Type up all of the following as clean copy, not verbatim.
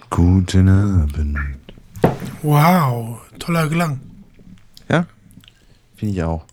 Guten Abend. Wow, toller Klang. Ja, finde ich auch.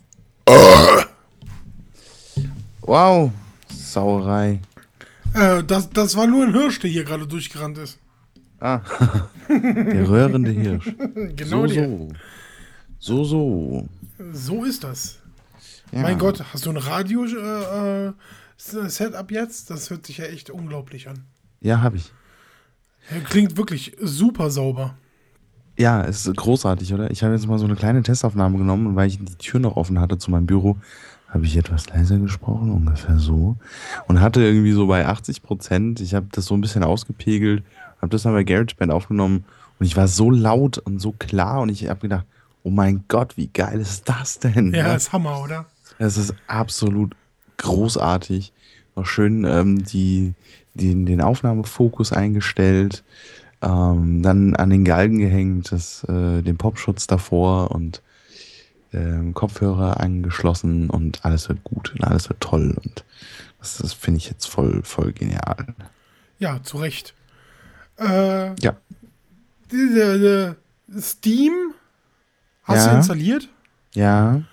Wow, Sauerei. Das war nur ein Hirsch, der hier gerade durchgerannt ist. Ah, der röhrende Hirsch. Genau der. So. So ist das. Ja. Mein Gott, hast du ein Radio-Setup jetzt? Das hört sich ja echt unglaublich an. Ja, habe ich. Klingt wirklich super sauber. Ja, es ist großartig, oder? Ich habe jetzt mal so eine kleine Testaufnahme genommen und weil ich die Tür noch offen hatte zu meinem Büro, habe ich etwas leiser gesprochen, ungefähr so. Und hatte irgendwie so bei 80%, ich habe das so ein bisschen ausgepegelt, habe das dann bei GarageBand aufgenommen und ich war so laut und so klar und ich habe gedacht, oh mein Gott, wie geil ist das denn? Ja, ist Hammer, oder? Es ist absolut großartig. Noch schön den Aufnahmefokus eingestellt, dann an den Galgen gehängt, den Popschutz davor und Kopfhörer angeschlossen und alles wird gut und alles wird toll und das finde ich jetzt voll genial. Ja, zu Recht. Ja. Steam hast du Ja. installiert? Ja.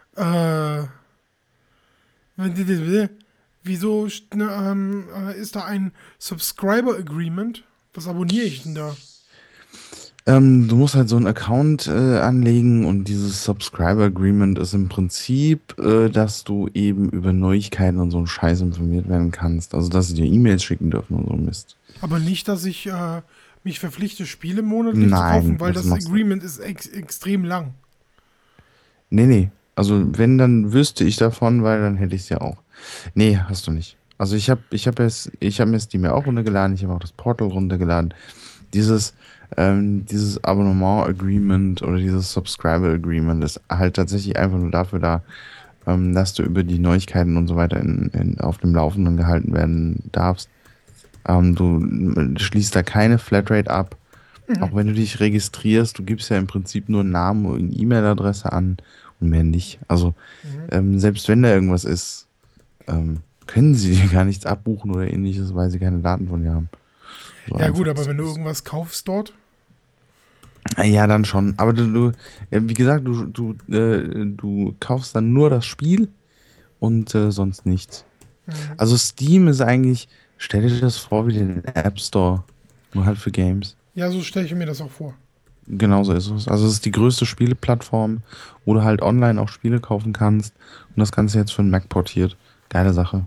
Wieso ist da ein Subscriber Agreement? Was abonniere ich denn da? Du musst halt so einen Account anlegen und dieses Subscriber Agreement ist im Prinzip, dass du eben über Neuigkeiten und so einen Scheiß informiert werden kannst. Also, dass sie dir E-Mails schicken dürfen und so Mist. Aber nicht, dass ich mich verpflichte, Spiele monatlich zu Nein, kaufen, weil das das machst du. Agreement ist extrem lang. Nee. Also, wenn, dann wüsste ich davon, weil dann hätte ich es ja auch. Nee, hast du nicht. Also, ich hab mir Steam ja auch runtergeladen, ich habe auch das Portal runtergeladen. Dieses Abonnement-Agreement oder dieses Subscriber-Agreement ist halt tatsächlich einfach nur dafür da, dass du über die Neuigkeiten und so weiter auf dem Laufenden gehalten werden darfst. Du schließt da keine Flatrate ab. Auch wenn du dich registrierst, du gibst ja im Prinzip nur einen Namen und eine E-Mail-Adresse an und mehr nicht. Also selbst wenn da irgendwas ist, können sie dir gar nichts abbuchen oder ähnliches, weil sie keine Daten von dir haben. So Ja gut, einfach. aber wenn du irgendwas kaufst dort, Ja, dann schon. Aber wie gesagt, du kaufst dann nur das Spiel und sonst nichts. Also Steam ist eigentlich, stell dir das vor wie den App Store, nur halt für Games. ja, so stelle ich mir das auch vor. Genauso ist es. Also es ist die größte Spieleplattform, wo du halt online auch Spiele kaufen kannst und das Ganze jetzt für den Mac portiert. Geile Sache.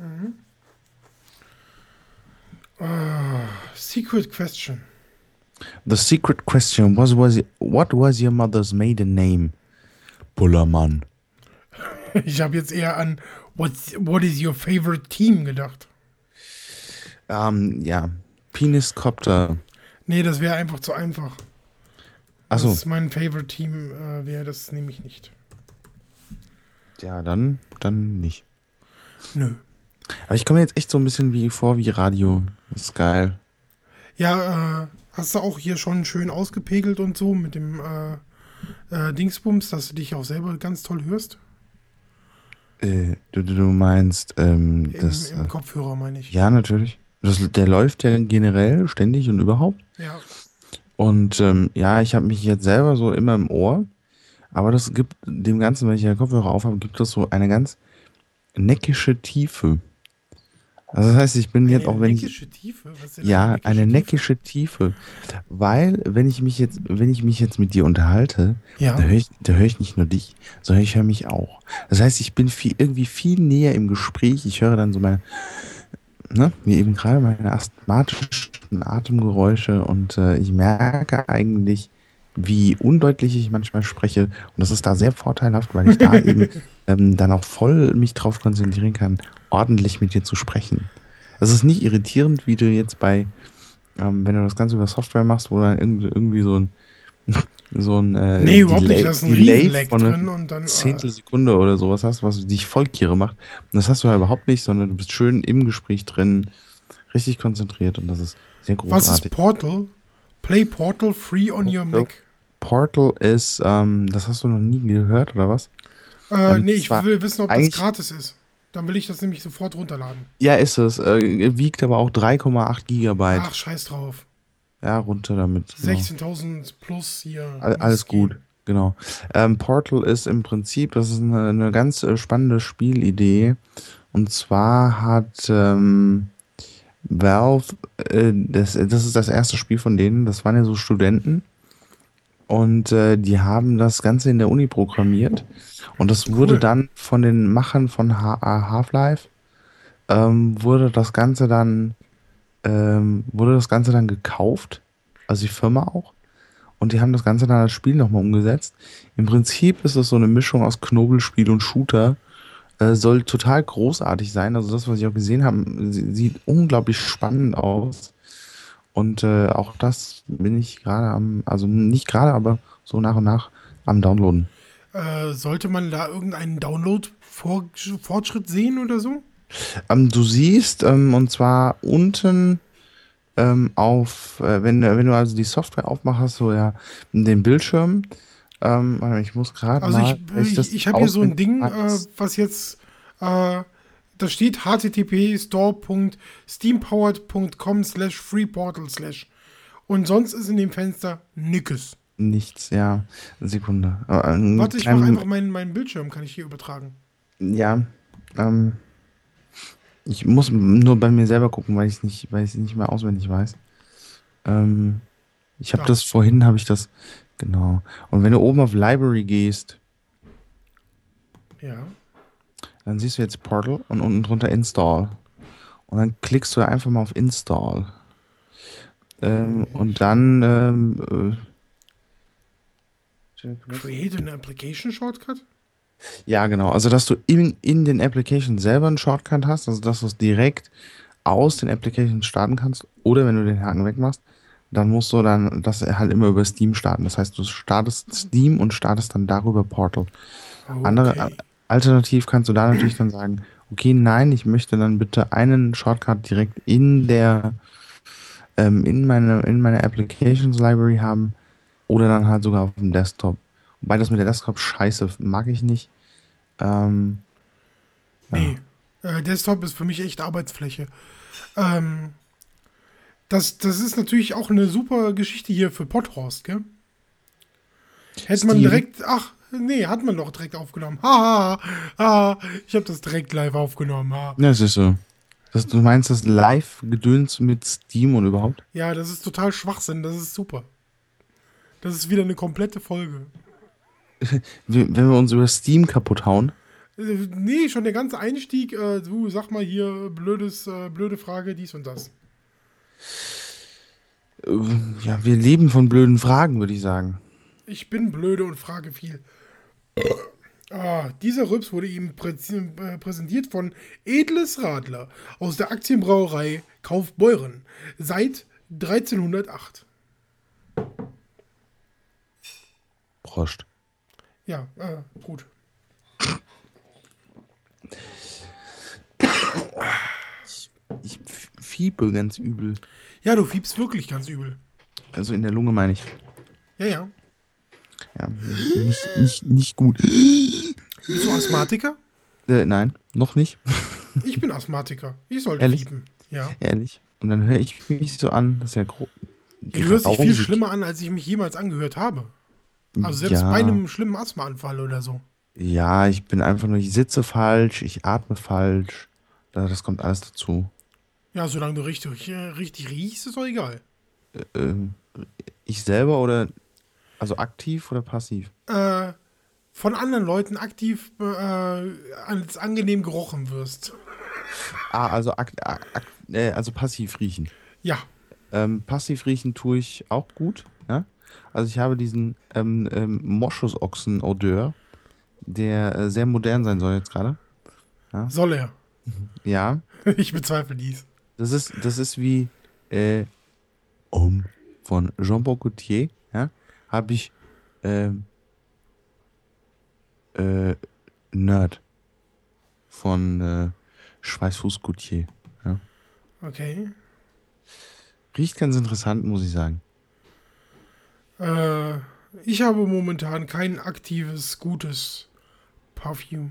Secret Question. The secret question what was your mother's maiden name? Bullermann. Ich habe jetzt eher an what is your favorite team gedacht. Ja. Peniscopter. Nee, das wäre einfach zu einfach. Achso. Das ist mein favorite Team, wäre das nämlich nicht. Ja, dann nicht. Nö. Aber ich komme jetzt echt so ein bisschen vor wie Radio. Das ist geil. Ja, hast du auch hier schon schön ausgepegelt und so mit dem Dingsbums, dass du dich auch selber ganz toll hörst? Du meinst, Im Kopfhörer meine ich. ja, natürlich. Der läuft ja generell ständig und überhaupt. Ja. Und ja, ich habe mich jetzt selber so immer im Ohr. Aber das gibt dem Ganzen, wenn ich den Kopfhörer aufhabe, gibt das so eine ganz neckische Tiefe. Also das heißt, ich bin jetzt auch, wenn ich... neckische Tiefe? Was ist denn Ja, eine neckische Tiefe. Weil, wenn ich mich jetzt mit dir unterhalte, Ja. da hör ich nicht nur dich, sondern ich höre mich auch. Das heißt, ich bin irgendwie viel näher im Gespräch. Ich höre dann so wie eben gerade meine asthmatischen Atemgeräusche und ich merke eigentlich, wie undeutlich ich manchmal spreche. Und das ist da sehr vorteilhaft, weil ich da eben dann auch voll mich drauf konzentrieren kann, ordentlich mit dir zu sprechen. Es ist nicht irritierend, wie du jetzt wenn du das Ganze über Software machst, wo du dann irgendwie so ein Nee, überhaupt nicht. Da ist ein Riesenleck von einer drin und dann. Zehntelsekunde oder sowas hast, was dich vollkirre macht. Und das hast du ja überhaupt nicht, sondern du bist schön im Gespräch drin, richtig konzentriert und das ist sehr großartig. Was ist Portal? Play Portal free on your Mac. Portal ist, das hast du noch nie gehört, oder was? Nee, ich will wissen, ob das eigentlich gratis ist. Dann will ich das nämlich sofort runterladen. Ja, ist es. Wiegt aber auch 3,8 Gigabyte. Ach, scheiß drauf. Ja, runter damit. Genau. 16.000 plus hier muss Alles es gehen. gut, genau. Portal ist im Prinzip, das ist eine ganz spannende Spielidee. Und zwar hat Valve, das ist das erste Spiel von denen, das waren ja so Studenten. Und die haben das Ganze in der Uni programmiert. Und das wurde Cool. dann von den Machern von Half-Life, wurde das Ganze dann, wurde das Ganze dann gekauft. Also die Firma auch. Und die haben das Ganze dann als Spiel nochmal umgesetzt. Im Prinzip ist es so eine Mischung aus Knobelspiel und Shooter. Soll total großartig sein. Also das, was ich auch gesehen habe, sieht unglaublich spannend aus. Und auch das bin ich gerade also nicht gerade, aber so nach und nach am Downloaden. Sollte man da irgendeinen Download-Fortschritt sehen oder so? Du siehst, und zwar unten wenn du also die Software aufmachst, hast du ja den Bildschirm. Warte, ich muss gerade Also mal, weil ich das ich habe hier so ein auswendig Ding, weiß. was jetzt, da steht http store.steampowered.com/freeportal/. Und sonst ist in dem Fenster nix. Nichts, ja. Sekunde. Einen Warte, ich mache kleinen, einfach meinen Bildschirm, kann ich hier übertragen. ja. Ähm, Ich muss nur bei mir selber gucken, weil ich es nicht mehr auswendig weiß. Ähm, Da, habe ich das, genau. Und wenn du oben auf Library gehst, ja. dann siehst du jetzt Portal und unten drunter Install. Und dann klickst du einfach mal auf Install. Und dann, Create an Application Shortcut? ja, genau. Also, dass du in den Application selber einen Shortcut hast, also dass du es direkt aus den Applications starten kannst. Oder wenn du den Haken wegmachst, dann musst du dann das halt immer über Steam starten. Das heißt, du startest Steam und startest dann darüber Portal. Okay. Alternativ kannst du da natürlich dann sagen, okay, nein, ich möchte dann bitte einen Shortcut direkt in meiner Applications Library haben oder dann halt sogar auf dem Desktop. Wobei das mit der Desktop scheiße mag ich nicht. Ähm, ja. Nee. Desktop ist für mich echt Arbeitsfläche. Ähm, das ist natürlich auch eine super Geschichte hier für Podhorst, gell? Hätte man Steam, direkt, ach, nee, hat man doch direkt aufgenommen. Haha, ha, ich habe das direkt live aufgenommen. Ha. ja, es ist so. Du meinst das Live-Gedöns mit Steam und überhaupt? Ja, das ist total Schwachsinn, das ist super. Das ist wieder eine komplette Folge. Wenn wir uns über Steam kaputt hauen? Nee, schon der ganze Einstieg, du sag mal hier, blöde Frage, dies und das. Äh, Ja, wir leben von blöden Fragen, würde ich sagen. Ich bin blöde und frage viel. Dieser Rübs wurde ihm präsentiert von Edles Radler aus der Aktienbrauerei Kaufbeuren seit 1308. Prost. Ja, gut. Ich fiepe ganz übel. Ja, du fiebst wirklich ganz übel. Also in der Lunge meine ich. Ja, ja. Ja, nicht gut. Bist du Asthmatiker? Nein, noch nicht. Ich bin Asthmatiker. Ich sollte Ehrlich? fiepen. Ja. Ehrlich. Und dann höre ich mich so an, das ist ja Du hörst dich viel grausig. schlimmer an, als ich mich jemals angehört habe. Also selbst bei Ja, einem schlimmen Asthmaanfall oder so. ja, ich bin einfach nur, ich sitze falsch, ich atme falsch. Das kommt alles dazu. Ja, solange du richtig riechst, ist doch egal. Ähm, Ich selber oder, also aktiv oder passiv? Äh, von anderen Leuten aktiv als angenehm gerochen wirst. Also, also passiv riechen. Ja, Passiv riechen tue ich auch gut. Ja? Also ich habe diesen Moschusochsen-Odeur, der sehr modern sein soll jetzt gerade. Ja? soll er. Ja, Ich bezweifle dies. das ist wie äh, Om von Jean-Paul Gaultier. Ja? Habe ich ähm, äh, Nerd von Schweißfuß Gaultier. Ja? Okay. Riecht ganz interessant, muss ich sagen. Äh, ich habe momentan kein aktives, gutes Parfüm.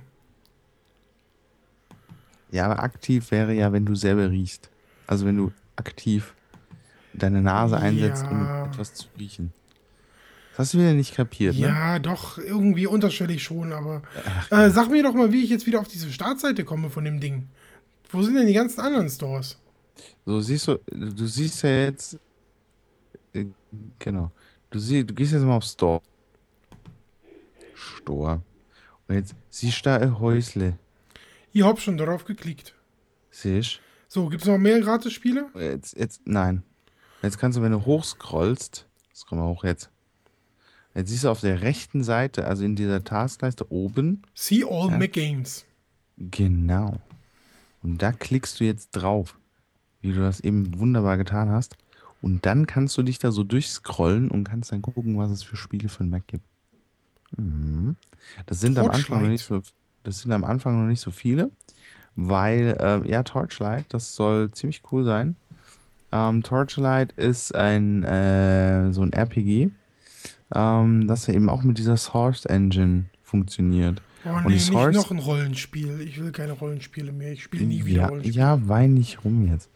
Ja, aber aktiv wäre ja, wenn du selber riechst. Also wenn du aktiv deine Nase einsetzt, um Ja. etwas zu riechen. Das hast du wieder nicht kapiert, ne? Ja, doch, irgendwie unterschwellig schon, aber. Ach, Sag mir doch mal, wie ich jetzt wieder auf diese Startseite komme von dem Ding. Wo sind denn die ganzen anderen Stores? so du siehst ja jetzt, äh, genau. Du gehst jetzt mal auf Store. Und jetzt siehst du da ein Häusle. Ich hab schon darauf geklickt. Siehst So, gibt's noch mehr Gratis-Spiele? du? Nein. Jetzt kannst du, wenn du hochscrollst, scroll mal hoch jetzt. Jetzt siehst du auf der rechten Seite, also in dieser Taskleiste oben, See all ja, Mac Games. genau. Und da klickst du jetzt drauf, wie du das eben wunderbar getan hast. Und dann kannst du dich da so durchscrollen und kannst dann gucken, was es für Spiele für den Mac gibt. Mhm. Das sind am Anfang noch nicht Torchlight. so, das sind am Anfang noch nicht so viele, weil, ja, Torchlight, das soll ziemlich cool sein. Torchlight ist so ein RPG, das ja eben auch mit dieser Source Engine funktioniert. Oh Und die nee, nicht Source, noch ein Rollenspiel. Ich will keine Rollenspiele mehr. Ich spiele nie wieder ja, Rollenspiele. ja, wein nicht rum jetzt.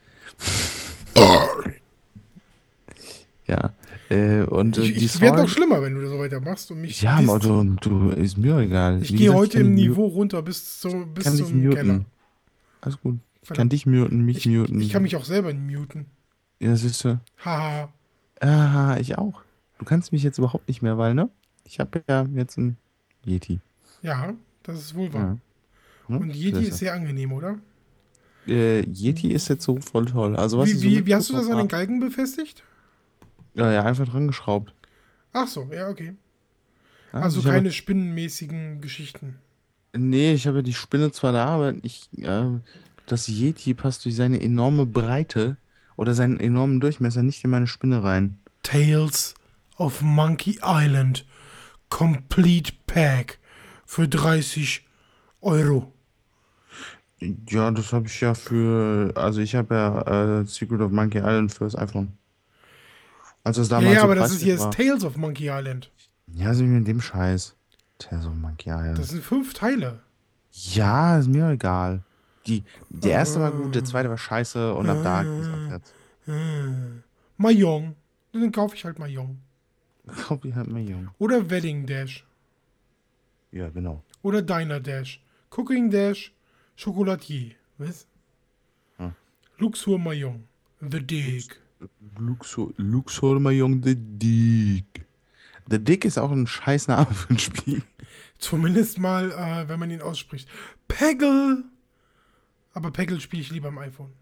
Ja, die Ich werde noch Source, schlimmer, wenn du so weitermachst und mich ja, aber disst. ist mir egal. Ich Wie gehe gesagt, heute im Niveau runter bis kann dich zum Keller. muten. Alles gut. Ich kann Verdammt. dich muten, mich muten. Ich kann mich auch selber muten. Ja, siehst du. Haha. Ah, ich auch. Du kannst mich jetzt überhaupt nicht mehr, weil, ne? Ich habe ja jetzt ein Yeti. Ja, das ist wohl wahr. Ja. Ne? Und Yeti Siehst ist du. sehr angenehm, oder? Yeti ist jetzt so voll toll. Also was ich so Wie hast du das mitbekommen an den habe. Galgen befestigt? Ja, ja, einfach dran geschraubt. Ach so, ja, okay. Ja, Also ich habe, keine spinnenmäßigen Geschichten. nee, ich habe ja die Spinne zwar da, aber das Yeti passt durch seine enorme Breite oder seinen enormen Durchmesser nicht in meine Spinne rein. Tales of Monkey Island. Complete Pack. Für 30 Euro. Ja, das habe ich ja also ich habe ja Secret of Monkey Island fürs iPhone. Als das Ja, damals ja, so aber das ist preiswert jetzt war. Tales of Monkey Island. Ja, sind wir in dem Scheiß. Tja, so Monkey Das Island. sind 5 Teile. Ja, ist mir egal. Der erste war gut, der Äh, zweite war scheiße und ab da ging es äh, abwärts. Mahjong. Dann kaufe ich halt Mahjong. Kauf die halt mal jung. Oder Wedding Dash. Ja, genau. Oder Diner Dash. Cooking Dash. Chocolatier. Was? Hm. Luxur Mahjong. The Dig. Luxor Mayong the Dick. The Dick ist auch ein scheiß Name für ein Spiel. Zumindest mal, wenn man ihn ausspricht. Peggle. Aber Peggle spiele ich lieber am iPhone.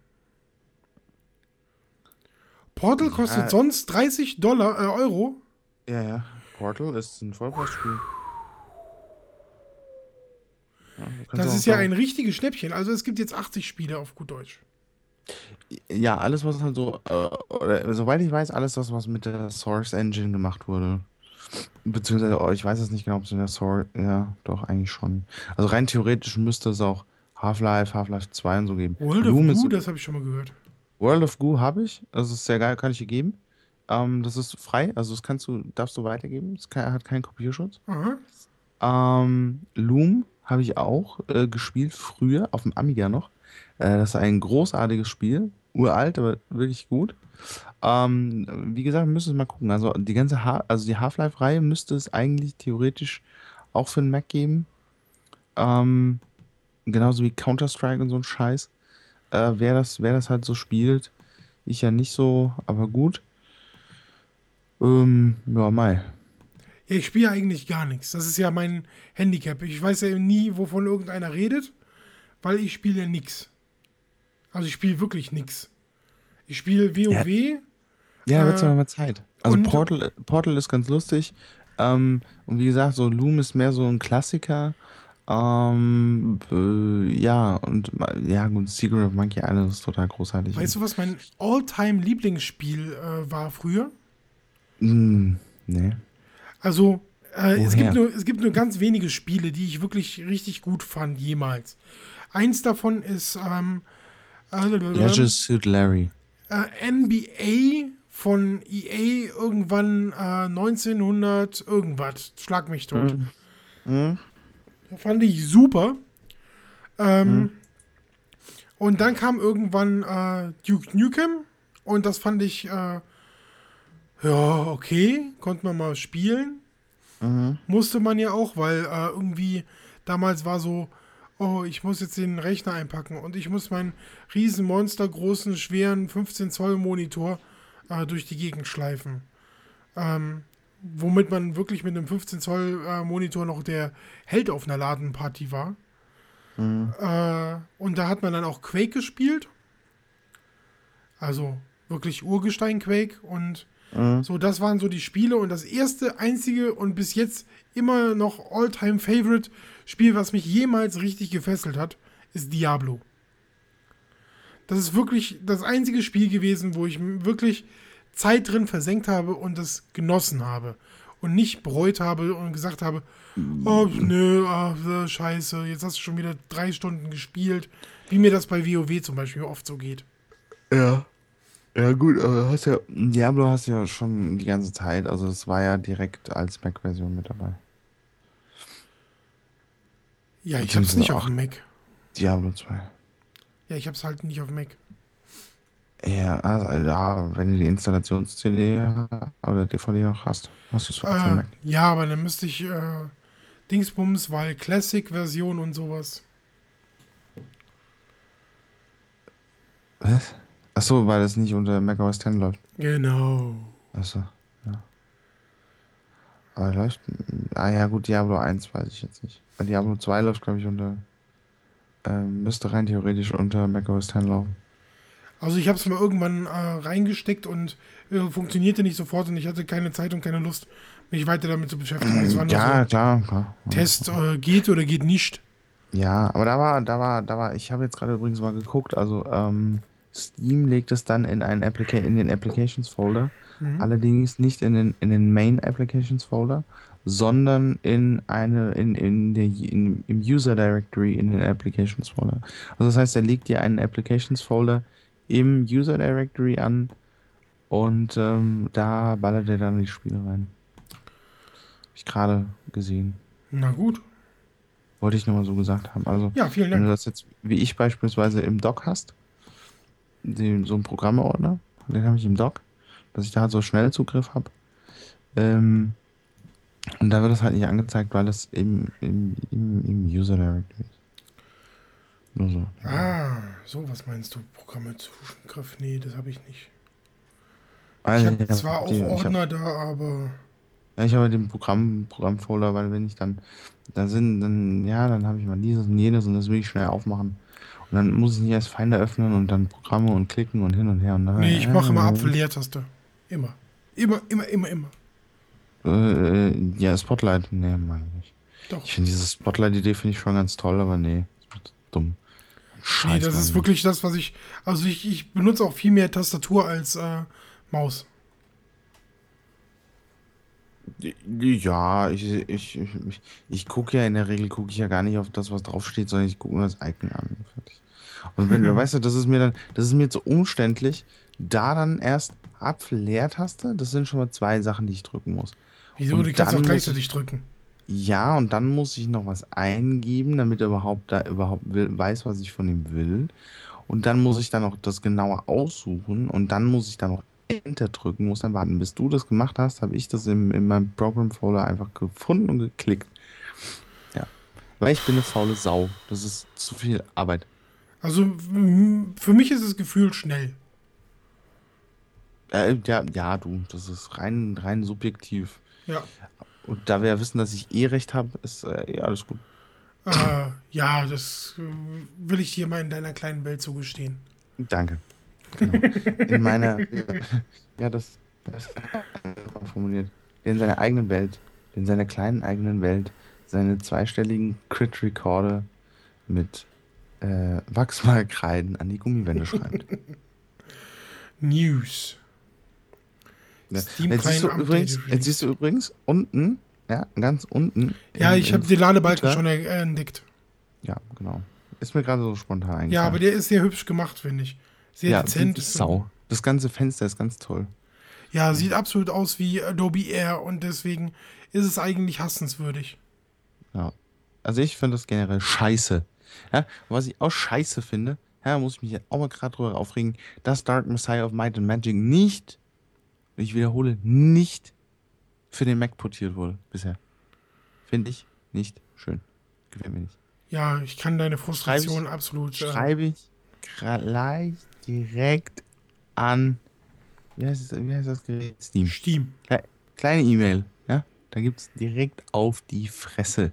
Portal kostet Ja, sonst 30 Euro. ja, ja. Portal ist ein Vollpreisspiel. Ja, du kannst Das auch ist ja sagen. ein richtiges Schnäppchen. Also es gibt jetzt 80 Spiele auf gut Deutsch. Ja, alles, was halt so, oder soweit ich weiß, alles das, was mit der Source Engine gemacht wurde. Beziehungsweise, ich weiß es nicht genau, ob es in der Source, ja, doch, eigentlich schon. Also rein theoretisch müsste es auch Half-Life 2 und so geben. World of Loom ist, Goo, das habe ich schon mal gehört. World of Goo habe ich, das ist sehr geil, kann ich dir geben. Das ist frei, also darfst du weitergeben, hat keinen Kopierschutz. Aha. Loom habe ich auch gespielt, früher, auf dem Amiga noch. Das ist ein großartiges Spiel, uralt, aber wirklich gut. Wie gesagt, wir müssen es mal gucken. Also also die Half-Life-Reihe müsste es eigentlich theoretisch auch für den Mac geben. Ähm, Genauso wie Counter-Strike und so ein Scheiß. Wer das halt so spielt. Ich ja nicht so, aber gut. Ja, Mai. Ja, ich spiele eigentlich gar nichts. Das ist ja mein Handicap. Ich weiß ja nie, wovon irgendeiner redet, weil ich spiele ja nix. Also ich spiele wirklich nix. Ich spiele Ja, WoW ja, wird's äh, aber mal Zeit. Also und Portal ist ganz lustig. Und wie gesagt, so Loom ist mehr so ein Klassiker. Ja, ja, gut, Secret of Monkey Island ist total großartig. weißt du, was mein All-Time-Lieblingsspiel war früher? Nee. Also, Woher? es gibt nur ganz wenige Spiele, die ich wirklich richtig gut fand, jemals. Eins davon ist Leisure Suit Larry. NBA von EA irgendwann 1900 irgendwas. Schlag mich tot. Hm? Fand ich super. Hm? Und dann kam irgendwann Duke Nukem und das fand ich, ja, okay, konnte man mal spielen. Mhm. Musste man ja auch, weil irgendwie damals war so, oh, ich muss jetzt den Rechner einpacken und ich muss meinen riesen monstergroßen, schweren 15 Zoll Monitor durch die Gegend schleifen. Womit man wirklich mit einem 15 Zoll Monitor noch der Held auf einer Ladenparty war. Mhm. Und da hat man dann auch Quake gespielt. Also wirklich Urgestein Quake. Und Mhm. so, das waren so die Spiele. Und das erste, einzige und bis jetzt immer noch All-Time-Favorite Spiel, was mich jemals richtig gefesselt hat, ist Diablo. Das ist wirklich das einzige Spiel gewesen, wo ich wirklich Zeit drin versenkt habe und das genossen habe. Und nicht bereut habe und gesagt habe, oh, nö, scheiße, jetzt hast du schon wieder 3 Stunden gespielt. Wie mir das bei WoW zum Beispiel oft so geht. Ja. Ja, gut, aber Diablo hast du ja schon die ganze Zeit, also es war ja direkt als Mac-Version mit dabei. Ja, ich hab's Beziehungsweise nicht auf auch dem Mac. Diablo 2. Ja, ich hab's halt nicht auf dem Mac. Ja, also, ja, wenn du die Installations-CD oder DVD noch hast, hast du es auf dem Mac. Ja, aber dann müsste ich Dingsbums, weil Classic-Version und sowas. Was? Achso, weil es nicht unter macOS 10 läuft. Genau. Achso, ja. Aber läuft. Ah ja, gut, Diablo 1 weiß ich jetzt nicht. Weil Diablo 2 läuft, glaube ich, müsste rein theoretisch unter macOS 10 laufen. Also ich habe es mal irgendwann reingesteckt und funktionierte nicht sofort und ich hatte keine Zeit und keine Lust, mich weiter damit zu beschäftigen. Es war nur so Ja, klar, klar. Test, geht oder geht nicht. Ja, aber ich habe jetzt gerade übrigens mal geguckt, also Steam legt es dann in den Applications Folder, Mhm. allerdings nicht in den Main Applications Folder, sondern im User Directory in den Applications Folder. Also das heißt, er legt dir einen Applications Folder im User Directory an und da ballert er dann die Spiele rein. Hab ich gerade gesehen. Na gut. Wollte ich nur mal so gesagt haben. Also, Ja, vielen wenn du Dank. das jetzt, wie ich beispielsweise im Dock hast, so einen Programmeordner, den habe ich im Dock, dass ich da halt so Schnellzugriff habe. Ähm, und da wird das halt nicht angezeigt, weil es im User Directory ist. Nur so. So, was meinst du? Programme Zugriff? Nee, das habe ich nicht. Ich Also, habe zwar auch Ordner da, aber ich habe den Programmfolder, weil wenn ich dann habe ich mal dieses und jenes und das will ich schnell aufmachen. Und dann muss ich nicht erst Finder öffnen und dann Programme und klicken und hin und her und nee, ich mache immer Apfel-Leertaste. Immer. Immer, immer, immer, immer. ja, Spotlight, nee, meine ich nicht. Doch. Ich finde diese Spotlight-Idee finde ich schon ganz toll, aber nee, das wird dumm. Nee, Scheiß das ist Mann. wirklich das, was ich. Also ich benutze auch viel mehr Tastatur als Maus. Ja, ich gucke ja in der Regel gucke ich ja gar nicht auf das, was draufsteht, sondern ich gucke mir das Icon an. Fertig. Und wenn du, weißt du, das ist mir zu umständlich, da dann erst Apfel-Leertaste, das sind schon mal 2 Sachen, die ich drücken muss. Wieso? Und Die kannst du auch dann gleichzeitig drücken. ja, und dann muss ich noch was eingeben, damit er überhaupt weiß, was ich von ihm will. Und dann muss ich dann noch das genauer aussuchen und dann muss ich dann noch Enter drücken, muss dann warten. Bis du das gemacht hast, habe ich das in meinem Program-Folder einfach gefunden und geklickt. Ja. Weil ich bin eine faule Sau. Das ist zu viel Arbeit. Also für mich ist es gefühlt schnell. Ja, du, das ist rein subjektiv. Ja. Und da wir ja wissen, dass ich eh recht habe, ist ja alles gut. Ja, das will ich dir mal in deiner kleinen Welt zugestehen. Danke. Genau. In meiner, ja, das ist einfach formuliert. In seiner eigenen Welt, in seiner kleinen eigenen Welt, seine zweistelligen Crit-Rekorde mit Wachsmalkreiden an die Gummiwände schreibt. News. Ja. Steam Jetzt siehst du Client übrigens, Update jetzt siehst du übrigens unten, ja, ganz unten. Ja, ich habe den Ladebalken Footer- schon entdeckt. Ja, genau. Ist mir gerade so spontan eingefallen. Ja, aber der ist sehr hübsch gemacht, finde ich. Sehr ja, dezent. die Sau. Das ganze Fenster ist ganz toll. Ja, sieht absolut aus wie Adobe Air und deswegen ist es eigentlich hassenswürdig. Ja. Also ich finde das generell scheiße. Ja, und was ich auch scheiße finde, ja, muss ich mich jetzt auch mal gerade drüber aufregen, dass Dark Messiah of Might and Magic nicht, ich wiederhole, nicht für den Mac portiert wurde bisher. Finde ich nicht schön. Gefällt mir nicht. Ja, ich kann deine Schreibe Frustration ich, absolut. schreibe ich gleich direkt an, wie heißt das Gerät? Steam. Steam. Kleine E-Mail, ja? Da gibt es direkt auf die Fresse.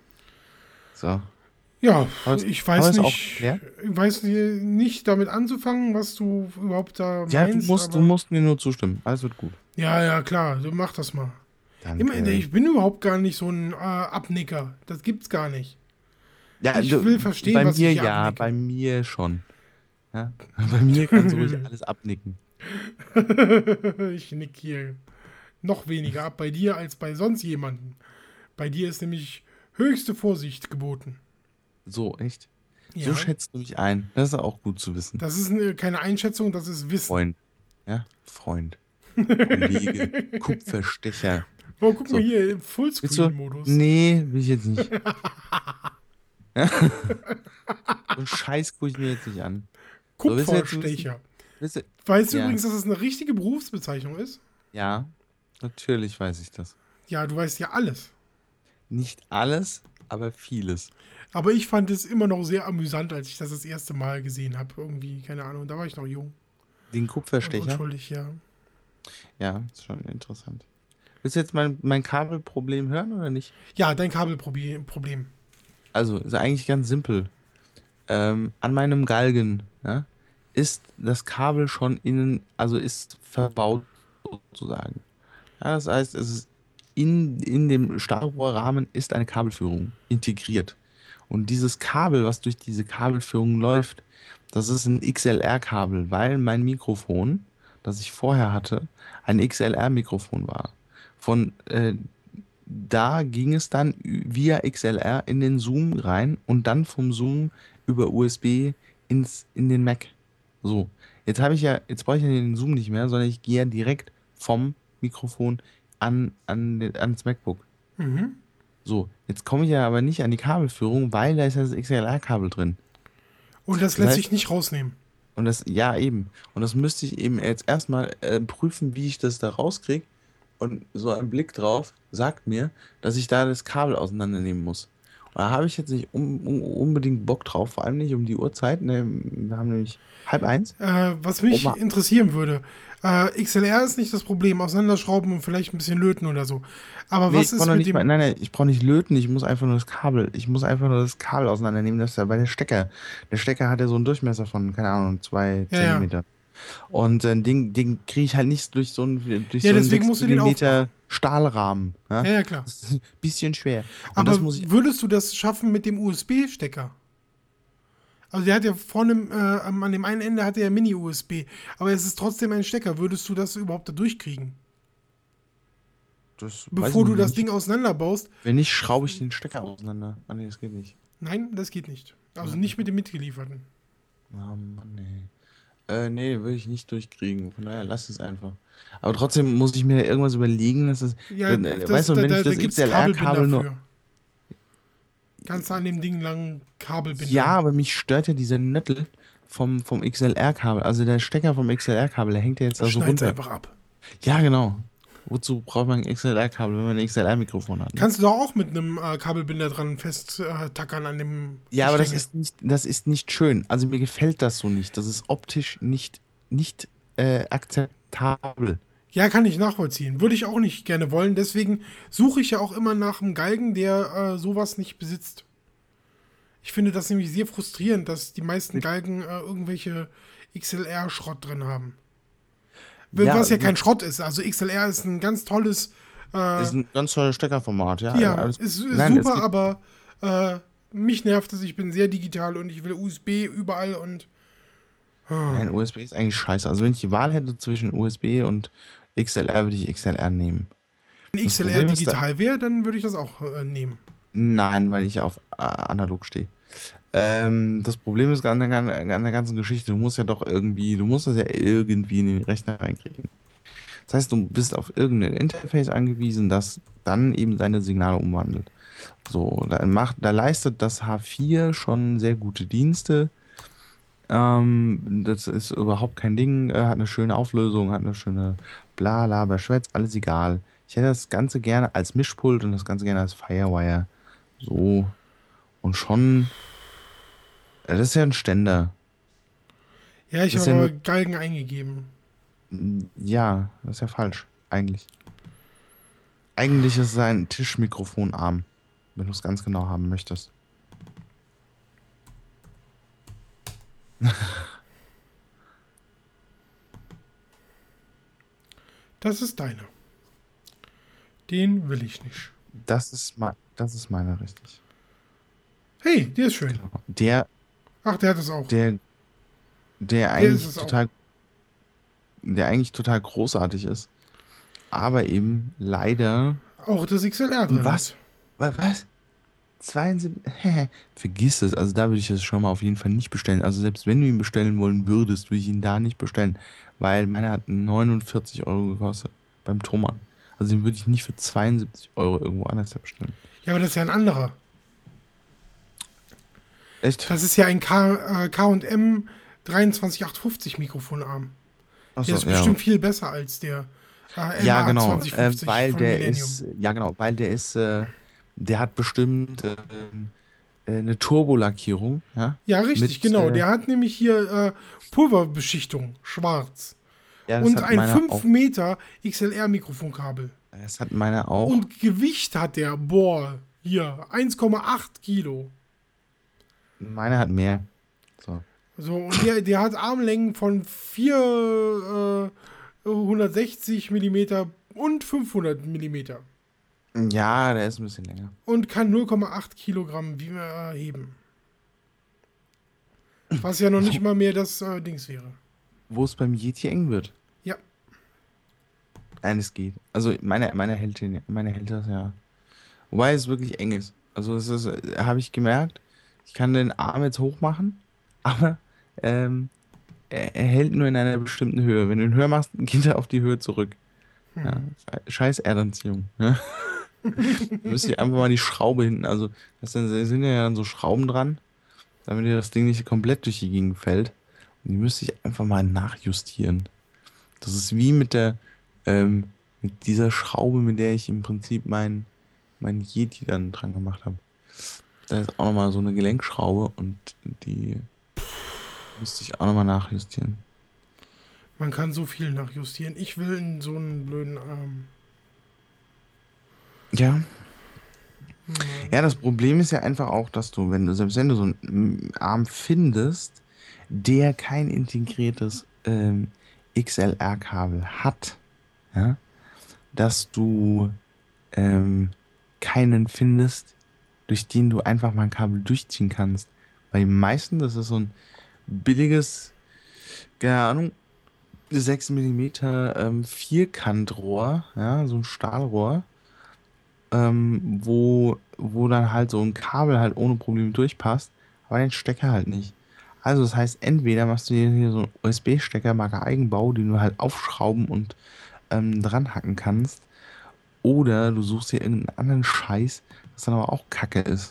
So. Ja, Haben ich wir es auch nicht, geklärt? ich weiß nicht damit anzufangen, was du überhaupt da Ja, meinst. du musst mir nur zustimmen. Alles wird gut. Ja, klar, du mach das mal. Danke. Ich bin überhaupt gar nicht so ein Abnicker. Das gibt's gar nicht. Ja, Ich will verstehen, bei was mir ich hier ja, abnicke. bei mir schon. Ja? Bei mir kannst du ruhig alles abnicken. Ich nick hier noch weniger ab bei dir als bei sonst jemandem. Bei dir ist nämlich höchste Vorsicht geboten. So, echt? Ja, So schätzt du mich ein. Das ist auch gut zu wissen. das ist keine Einschätzung, das ist Wissen. Freund. Ja? Freund. Kollege. Kupferstecher. Oh, guck So. mal hier im Willst du? Fullscreen-Modus. Nee, will ich jetzt nicht. Ja? So einen Scheiß gucke ich mir jetzt nicht an. So, willst du jetzt Kupferstecher. Willst du? Weißt du Ja. übrigens, dass das eine richtige Berufsbezeichnung ist? Ja, natürlich weiß ich das. Ja, du weißt ja alles. Nicht alles, aber vieles. Aber ich fand es immer noch sehr amüsant, als ich das erste Mal gesehen habe. Irgendwie, keine Ahnung, da war ich noch jung. Den Und Kupferstecher? unschuldig, ja. Ja, ist schon interessant. Willst du jetzt mein Kabelproblem hören oder nicht? Ja, dein Kabelproblem. Also, ist eigentlich ganz simpel. An meinem Galgen, ja, ist das Kabel schon also ist verbaut sozusagen. Ja, das heißt, es ist in dem Stahlrohrrahmen ist eine Kabelführung integriert. Und dieses Kabel, was durch diese Kabelführung läuft, das ist ein XLR-Kabel, weil mein Mikrofon, das ich vorher hatte, ein XLR-Mikrofon war. Von da ging es dann via XLR in den Zoom rein und dann vom Zoom über USB in den Mac. So, jetzt brauche ich ja den Zoom nicht mehr, sondern ich gehe ja direkt vom Mikrofon ans MacBook. Mhm. So, jetzt komme ich ja aber nicht an die Kabelführung, weil da ist ja das XLR-Kabel drin. Und das Das lässt heißt- sich nicht rausnehmen. Und das, ja, eben. Und das müsste ich eben jetzt erstmal prüfen, wie ich das da rauskriege. Und so ein Blick drauf sagt mir, dass ich da das Kabel auseinandernehmen muss. Und da habe ich jetzt nicht unbedingt Bock drauf, vor allem nicht um die Uhrzeit. Ne, wir haben nämlich 12:30. Was mich Oma. interessieren würde, XLR ist nicht das Problem, auseinanderschrauben und vielleicht ein bisschen löten oder so. Aber Nee, was ist mit dem... nein, ich brauche nicht löten, ich muss einfach nur das Kabel auseinandernehmen, das ist ja bei der Stecker hat ja so einen Durchmesser von, keine Ahnung, 2 Ja, ja. Zentimeter. Und den kriege ich halt nicht durch so einen Ja, deswegen musst du den Millimeter Stahlrahmen. Ja? Ja, ja, klar. Das ist ein bisschen schwer. Und Aber das muss ich, würdest du das schaffen mit dem USB-Stecker? Also der hat ja vorne, an dem einen Ende hat er ja Mini-USB, aber es ist trotzdem ein Stecker. Würdest du das überhaupt da durchkriegen? das weiß Bevor ich du das nicht. Ding auseinanderbaust? Wenn nicht, schraube ich den Stecker auseinander. Ah, nee, das geht nicht. Nein, das geht nicht. Also nicht mit dem mitgelieferten. Ah, Mann, nee. Nee, will ich nicht durchkriegen. Von daher lass es einfach. Aber trotzdem muss ich mir irgendwas überlegen, dass es. Ja, weißt du, wenn ich das gibt's XLR-Kabel nur. für. Kannst du an dem Ding lang Kabelbinder. Ja, aber mich stört ja dieser Nöttel vom XLR-Kabel. Also der Stecker vom XLR-Kabel, der hängt ja jetzt da so schneid's runter. einfach ab. Ja, genau. Wozu braucht man ein XLR-Kabel, wenn man ein XLR-Mikrofon hat? Ne? Kannst du doch auch mit einem Kabelbinder dran festtackern an dem Ja, aber Stängel. das ist nicht schön. Also mir gefällt das so nicht. Das ist optisch nicht akzeptabel. Ja, kann ich nachvollziehen. Würde ich auch nicht gerne wollen. Deswegen suche ich ja auch immer nach einem Galgen, der sowas nicht besitzt. Ich finde das nämlich sehr frustrierend, dass die meisten Galgen irgendwelche XLR-Schrott drin haben. Ja, Was ja kein Schrott ist. Also XLR ist ein ganz tolles... Ist ein ganz tolles Steckerformat, ja. ja, alles- ist Nein, es super, gibt- aber mich nervt es. Ich bin sehr digital und ich will USB überall und... Nein, USB ist eigentlich scheiße. Also wenn ich die Wahl hätte zwischen USB und XLR, würde ich XLR nehmen. Wenn Das XLR Problem ist, digital wäre, dann würde ich das auch nehmen. Nein, weil ich auf analog stehe. Das Problem ist an der ganzen Geschichte, du musst das ja irgendwie in den Rechner reinkriegen. Das heißt, du bist auf irgendein Interface angewiesen, das dann eben deine Signale umwandelt. So, da leistet das H4 schon sehr gute Dienste. Das ist überhaupt kein Ding, hat eine schöne Auflösung, hat eine schöne bla bla, Schwätz, alles egal. Ich hätte das Ganze gerne als Mischpult und das Ganze gerne als Firewire. So. Und schon, das ist ja ein Ständer. Ja, ich Das ist habe ja aber nur, Galgen eingegeben. ja, das ist ja falsch, eigentlich. Eigentlich ist es ein Tischmikrofonarm, wenn du es ganz genau haben möchtest. Das ist deiner. Den will ich nicht. Das ist meiner, richtig. Hey, der ist schön. Genau. Ach, der hat es auch. Der, der Der ist eigentlich es auch. total, der eigentlich total großartig ist, aber eben leider, Auch das XLR drin was? hat. Was? 72, vergiss es, also da würde ich es schon mal auf jeden Fall nicht bestellen. Also selbst wenn du ihn bestellen wollen würdest, würde ich ihn da nicht bestellen, weil meiner hat 49 Euro gekostet beim Thomann. Also den würde ich nicht für 72 Euro irgendwo anders bestellen. Ja, aber das ist ja ein anderer. Echt? Das ist ja ein K&M 23850 Mikrofonarm. Der Achso, ist ja. bestimmt viel besser als der Ja, MA genau, 2050 weil von der Millennium. ist, ja genau, weil der ist, der hat bestimmt eine Turbolackierung, ja, Ja, richtig, mit, genau. Der hat nämlich hier Pulverbeschichtung, schwarz. ja, das Und hat ein meiner 5 auch, Meter XLR-Mikrofonkabel. das hat meiner auch. Und Gewicht hat der, boah, hier, 1,8 Kilo. Meiner hat mehr. So. So, und der hat Armlängen von 460 Millimeter und 500 Millimeter. Ja, der ist ein bisschen länger. Und kann 0,8 Kilogramm heben. Was ja noch nicht mal mehr das Dings wäre. Wo es beim Yeti eng wird. Ja, Nein, es geht. Also meine hält das ja. Wobei es wirklich eng ist. Also es ist, habe ich gemerkt, ich kann den Arm jetzt hoch machen, aber ähm, er hält nur in einer bestimmten Höhe. Wenn du ihn höher machst, geht er auf die Höhe zurück. Ja, scheiß Erdanziehung. Ne? Du müsst ihr einfach mal die Schraube hinten, also sind ja dann so Schrauben dran, damit dir das Ding nicht komplett durch die Gegend fällt. Und die müsste ich einfach mal nachjustieren. Das ist wie mit dieser Schraube, mit der ich im Prinzip mein Yeti dann dran gemacht habe. Da ist auch nochmal so eine Gelenkschraube und die müsste ich auch nochmal nachjustieren. man kann so viel nachjustieren. Ich will in so einen blöden Ja. Ja. Ja, das Problem ist ja einfach auch, dass du, selbst wenn du so einen Arm findest, der kein integriertes XLR-Kabel hat, ja, dass du keinen findest, durch den du einfach mal ein Kabel durchziehen kannst. Bei den meisten, das ist so ein billiges, keine Ahnung, 6 Millimeter Vierkantrohr, ja, so ein Stahlrohr, wo dann halt so ein Kabel halt ohne Probleme durchpasst, aber den Stecker halt nicht. Also das heißt, entweder machst du dir hier so einen USB-Stecker, Marke Eigenbau, den du halt aufschrauben und dran hacken kannst, oder du suchst dir irgendeinen anderen Scheiß, was dann aber auch Kacke ist.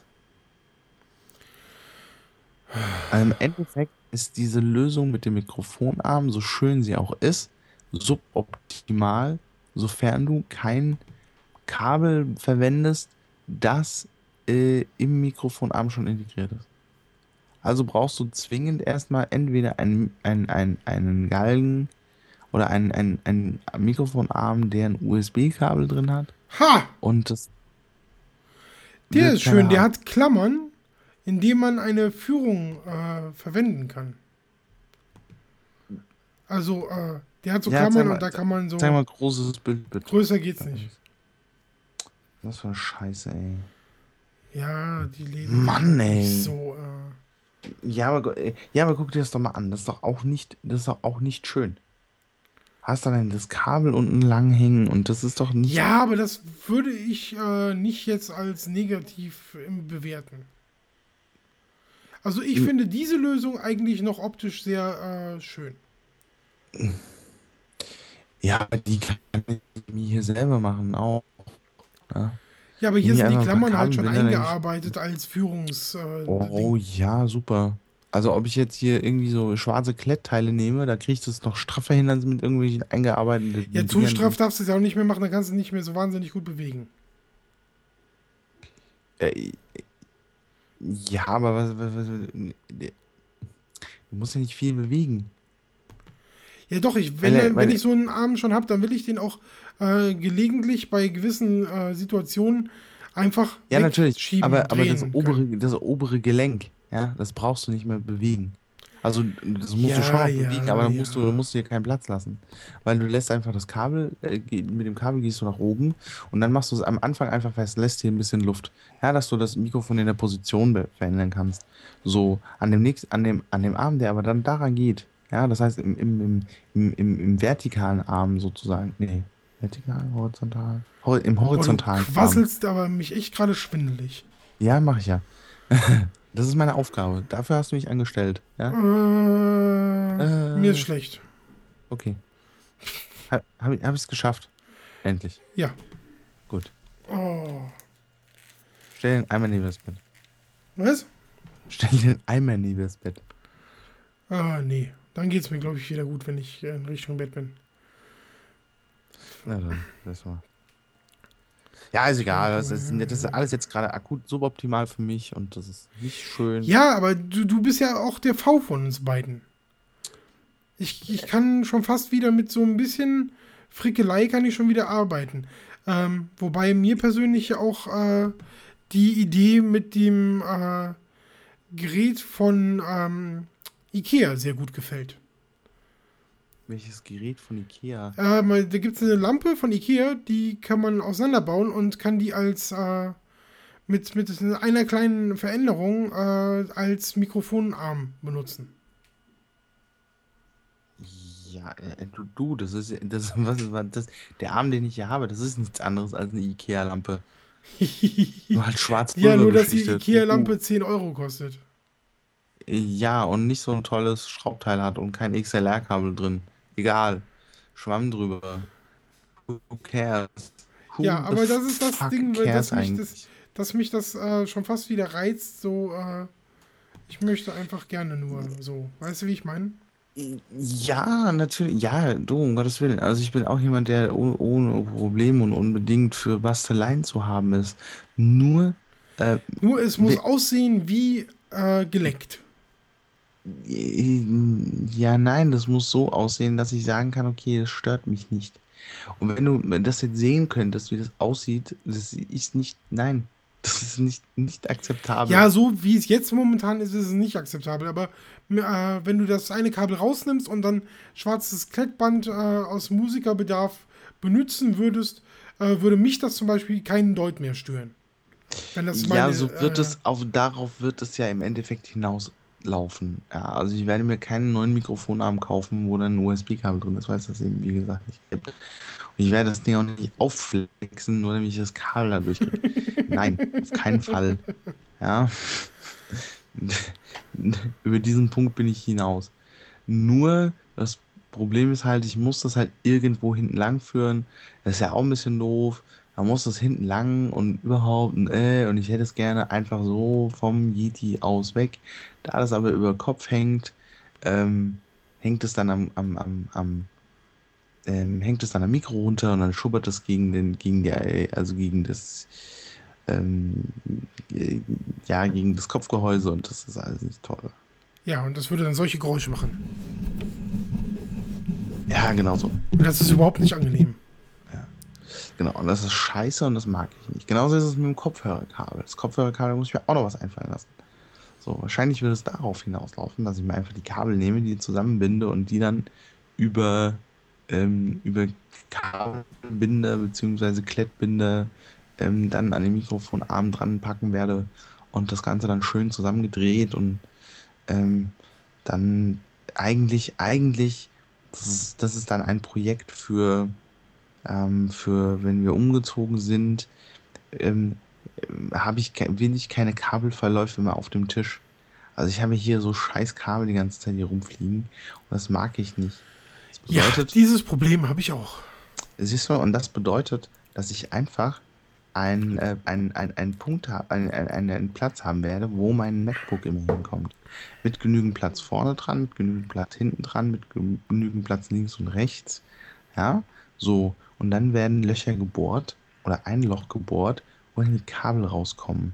Im Endeffekt ist diese Lösung mit dem Mikrofonarm, so schön sie auch ist, suboptimal, sofern du kein Kabel verwendest, das im Mikrofonarm schon integriert ist. Also brauchst du zwingend erstmal entweder einen Galgen oder einen Mikrofonarm, der ein USB-Kabel drin hat. Ha! Und das Der wird ist schön. keiner Der haben. hat Klammern, in dem man eine Führung verwenden kann. Also, der hat so Ja, Klammern und da kann man zeig so. mal großes Bild bitte. Größer geht's nicht. Was für eine Scheiße, ey. Ja, die Läden Mann, sind ey. nicht so. Ja, aber guck dir das doch mal an. Das ist doch auch nicht schön. Hast dann das Kabel unten lang hängen und das ist doch nicht. Ja, aber das würde ich nicht jetzt als negativ bewerten. Also ich finde diese Lösung eigentlich noch optisch sehr schön. Ja, aber die kann ich mir hier selber machen auch. Ja. Ja, aber hier Hier sind die einfach ein paar Klammern halt schon Kabelbinder, eingearbeitet als Führungs. Oh Ding. ja, super. Also ob ich jetzt hier irgendwie so schwarze Klettteile nehme, da kriege ich das noch straffer hin als mit irgendwelchen Ja, eingearbeiteten zu Dingern. straff darfst du es ja auch nicht mehr machen, dann kannst du nicht mehr so wahnsinnig gut bewegen. Äh, ja, aber du musst ja nicht viel bewegen. Ja, doch, wenn Weil, ich so einen Arm schon habe, dann will ich den auch gelegentlich bei gewissen Situationen einfach ja, natürlich, wegschieben, aber drehen können. das obere Gelenk, ja, das brauchst du nicht mehr bewegen. Also das musst du schon Ja, noch bewegen, aber ja, ja. musst du dir keinen Platz lassen. Weil du lässt einfach das Kabel, mit dem Kabel gehst du nach oben und dann machst du es am Anfang einfach fest, lässt hier ein bisschen Luft. Ja, dass du das Mikrofon in der Position verändern kannst. So, an dem Arm, der aber dann daran geht. Ja, das heißt im vertikalen Arm sozusagen. Nee, vertikal, horizontal. Im Oh, du horizontalen Arm. quasselst aber mich echt gerade schwindelig. Ja, mache ich ja. Das ist meine Aufgabe. Dafür hast du mich angestellt. Ja? Mir ist Äh, schlecht. okay. Hab ich es geschafft. Endlich. Ja. Gut. Oh. Stell den Eimer neben das Bett. Was? Stell den Eimer neben das Bett. Nee. Dann geht's mir, glaube ich, wieder gut, wenn ich in Richtung Bett bin. Na dann, das war. Ja, ist egal. Das ist alles jetzt gerade akut suboptimal für mich und das ist nicht schön. Ja, aber du bist ja auch der V von uns beiden. Ich kann schon fast wieder mit so ein bisschen Frickelei kann ich schon wieder arbeiten. Wobei mir persönlich ja auch die Idee mit dem Gerät von Ikea sehr gut gefällt. Welches Gerät von Ikea? Da gibt es eine Lampe von Ikea, die kann man auseinanderbauen und kann die als mit einer kleinen Veränderung als Mikrofonarm benutzen. Ja, das ist, der Arm, den ich hier habe, das ist nichts anderes als eine Ikea-Lampe. Nur halt Ja, schwarz-pulver nur dass die beschichtet. Ikea-Lampe 10 Euro kostet. Ja, und nicht so ein tolles Schraubteil hat und kein XLR-Kabel drin. Egal. Schwamm drüber. Who cares? Ja, Who the aber das ist das fuck Ding, cares eigentlich? dass mich das schon fast wieder reizt. So, ich möchte einfach gerne nur so. Weißt du, wie ich meine? Ja, natürlich. Ja, du, um Gottes Willen. Also ich bin auch jemand, der ohne Probleme und unbedingt für Basteleien zu haben ist. Nur, äh, Nur es muss we- aussehen wie geleckt. ja, nein, das muss so aussehen, dass ich sagen kann, okay, das stört mich nicht. Und wenn du das jetzt sehen könntest, wie das aussieht, das ist nicht, nein, das ist nicht akzeptabel. Ja, so wie es jetzt momentan ist, ist es nicht akzeptabel. Aber wenn du das eine Kabel rausnimmst und dann schwarzes Klettband aus Musikerbedarf benutzen würdest, würde mich das zum Beispiel keinen Deut mehr stören. Wenn das Ja, meine. so wird es darauf wird es ja im Endeffekt hinauslaufen. Ja, also ich werde mir keinen neuen Mikrofonarm kaufen, wo dann ein USB-Kabel drin ist, weil es das eben, wie gesagt, nicht gibt. Und ich werde das Ding auch nicht aufflexen, nur damit ich das Kabel da durchkriege. Nein, auf keinen Fall. Ja. Über diesen Punkt bin ich hinaus. Nur das Problem ist halt, ich muss das halt irgendwo hinten lang führen. Das ist ja auch ein bisschen doof. Man muss das hinten lang und überhaupt und ich hätte es gerne einfach so vom Yeti aus weg. Da das aber über Kopf hängt, hängt es dann hängt es dann am Mikro runter und dann schubbert es also gegen das, ähm, ja, gegen das Kopfgehäuse und das ist alles nicht toll. Ja, und das würde dann solche Geräusche machen. Ja, genau so. Und das ist überhaupt nicht angenehm. Ja. Genau, und das ist scheiße und das mag ich nicht. Genauso ist es mit dem Kopfhörerkabel. Das Kopfhörerkabel muss ich mir auch noch was einfallen lassen. So, wahrscheinlich wird es darauf hinauslaufen, dass ich mir einfach die Kabel nehme, die zusammenbinde und die dann über, über Kabelbinder bzw. Klettbinder dann an den Mikrofonarm dran packen werde und das Ganze dann schön zusammengedreht und ähm, dann eigentlich, das ist dann ein Projekt für wenn wir umgezogen sind, ähm, will ich keine Kabelverläufe mehr auf dem Tisch. Also ich habe hier so scheiß Kabel die ganze Zeit hier rumfliegen und das mag ich nicht. Das Ja, bedeutet, dieses Problem habe ich auch. siehst du, und das bedeutet, dass ich einfach einen Punkt, einen Platz haben werde, wo mein MacBook immer hinkommt. Mit genügend Platz vorne dran, mit genügend Platz hinten dran, mit genügend Platz links und rechts. Ja, so. Und dann werden Löcher gebohrt oder ein Loch gebohrt, wo dann die Kabel rauskommen.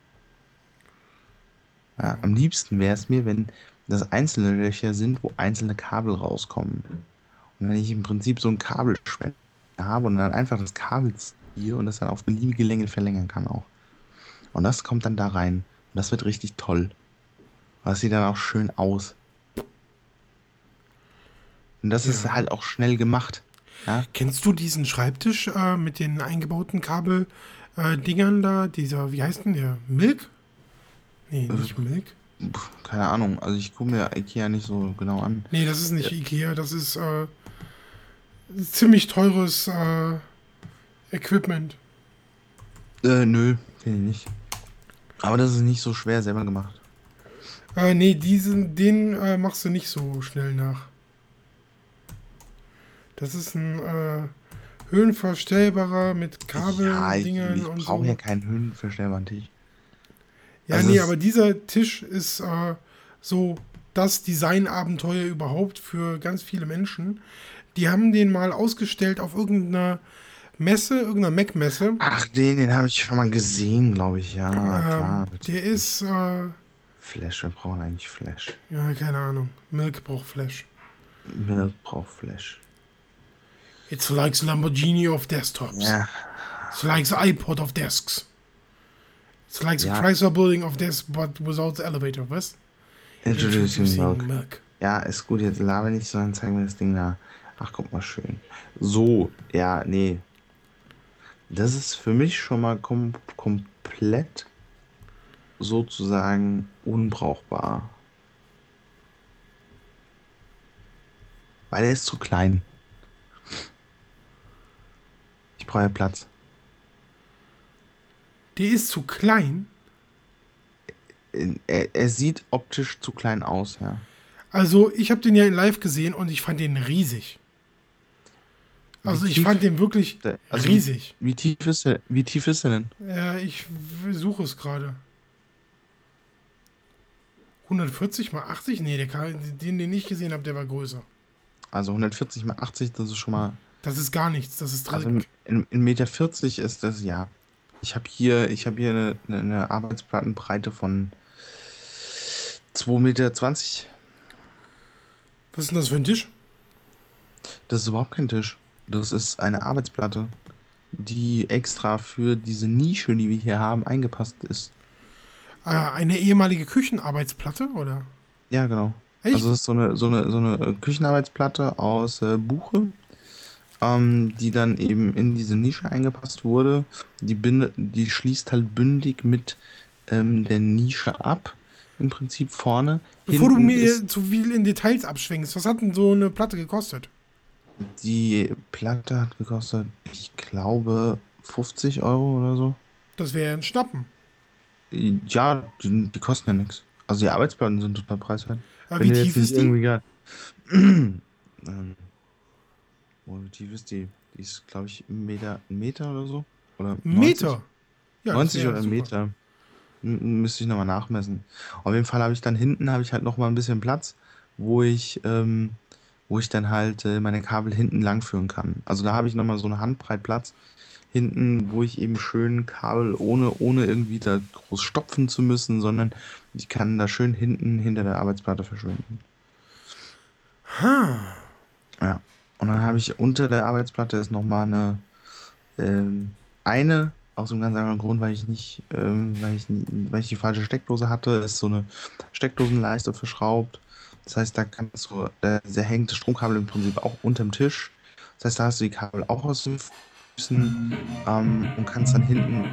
Ja, am liebsten wäre es mir, wenn das einzelne Löcher sind, wo einzelne Kabel rauskommen. Und wenn ich im Prinzip so ein Kabelschwert habe und dann einfach das Kabel ziehe und das dann auf beliebige Länge verlängern kann auch. Und das kommt dann da rein. Und das wird richtig toll. Das sieht dann auch schön aus. Und das ist Ja. halt auch schnell gemacht. Ja, Kennst du diesen Schreibtisch mit den eingebauten Kabel-Dingern da? Dieser, wie heißt denn der? Milk? Nee, nicht Milk. keine Ahnung. Also ich gucke mir IKEA nicht so genau an. Nee, das ist nicht Ikea, das ist ziemlich teures Equipment. Nö, kenn ich nicht. Aber das ist nicht so schwer selber gemacht. Nee, den machst du nicht so schnell nach. Das ist ein höhenverstellbarer mit Ja, ich, Kabeldingern ich und brauche ja so. keinen höhenverstellbaren Tisch. Ja, Also nee, es, aber dieser Tisch ist so das Designabenteuer überhaupt für ganz viele Menschen. Die haben den mal ausgestellt auf irgendeiner Messe, irgendeiner Mac-Messe. ach, den habe ich schon mal gesehen, glaube ich. Ja, klar, Der natürlich. ist, Flash, wir brauchen eigentlich Flash. ja, keine Ahnung, Milk braucht Flash. Milk braucht Flash. It's like the Lamborghini of desktops. Ja, It's like the iPod of desks. It's like the ja, Chrysler Building of desks, but without the elevator, was? Introducing Introducing Milk. Milk. Ja, ist gut, jetzt laber nicht, sondern zeig mir das Ding da. Ach, guck mal, schön. So, ja, nee. Das ist für mich schon mal komplett sozusagen unbrauchbar. Weil er ist zu klein. Ich brauche ja Platz. Der ist zu klein. Er sieht optisch zu klein aus, ja. Also, ich habe den ja in live gesehen und ich fand den riesig. Wie Also, ich tief, fand den wirklich also riesig. wie tief ist er denn? Ich suche es gerade. 140 mal 80? Nee, den ich gesehen habe, der war größer. Also 140 mal 80, das ist schon mal, Das ist gar nichts, das ist also Dreck. in Meter 40 ist das, ja. Ich habe hier eine Arbeitsplattenbreite von 2,20 Meter. Was ist denn das für ein Tisch? Das ist überhaupt kein Tisch. Das ist eine Arbeitsplatte, die extra für diese Nische, die wir hier haben, eingepasst ist. Eine ehemalige Küchenarbeitsplatte, oder? Ja, genau. Also Echt? das ist so eine Küchenarbeitsplatte aus Buche, die dann eben in diese Nische eingepasst wurde. Die schließt halt bündig mit der Nische ab, im Prinzip vorne. Bevor du Hinten mir ist zu viel in Details abschwenkst, was hat denn so eine Platte gekostet? die Platte hat gekostet, ich glaube, 50 Euro oder so. Das wäre ein Schnappen. Ja, die kosten ja nichts. Also die Arbeitsplatten sind total preiswert. Aber Wenn wie du jetzt tief nicht ist die? irgendwie gar. ähm, wie tief ist die? Die ist, glaube ich, ein Meter oder so. Oder Ein 90. Meter. Ja, das 90 wäre oder ein super. Meter. Müsste ich nochmal nachmessen. Auf jeden Fall habe ich dann hinten habe ich halt nochmal ein bisschen Platz, wo ich dann halt meine Kabel hinten lang führen kann. Also da habe ich nochmal so eine Handbreit Platz hinten, wo ich eben schön Kabel ohne irgendwie da groß stopfen zu müssen, sondern ich kann da schön hinten hinter der Arbeitsplatte verschwinden. Ja. Und dann habe ich unter der Arbeitsplatte ist nochmal eine, aus einem ganz anderen Grund, weil ich die falsche Steckdose hatte, ist so eine Steckdosenleiste verschraubt. Das heißt, da hängt das Stromkabel im Prinzip auch unterm Tisch. Das heißt, da hast du die Kabel auch aus den Füßen und kannst dann hinten,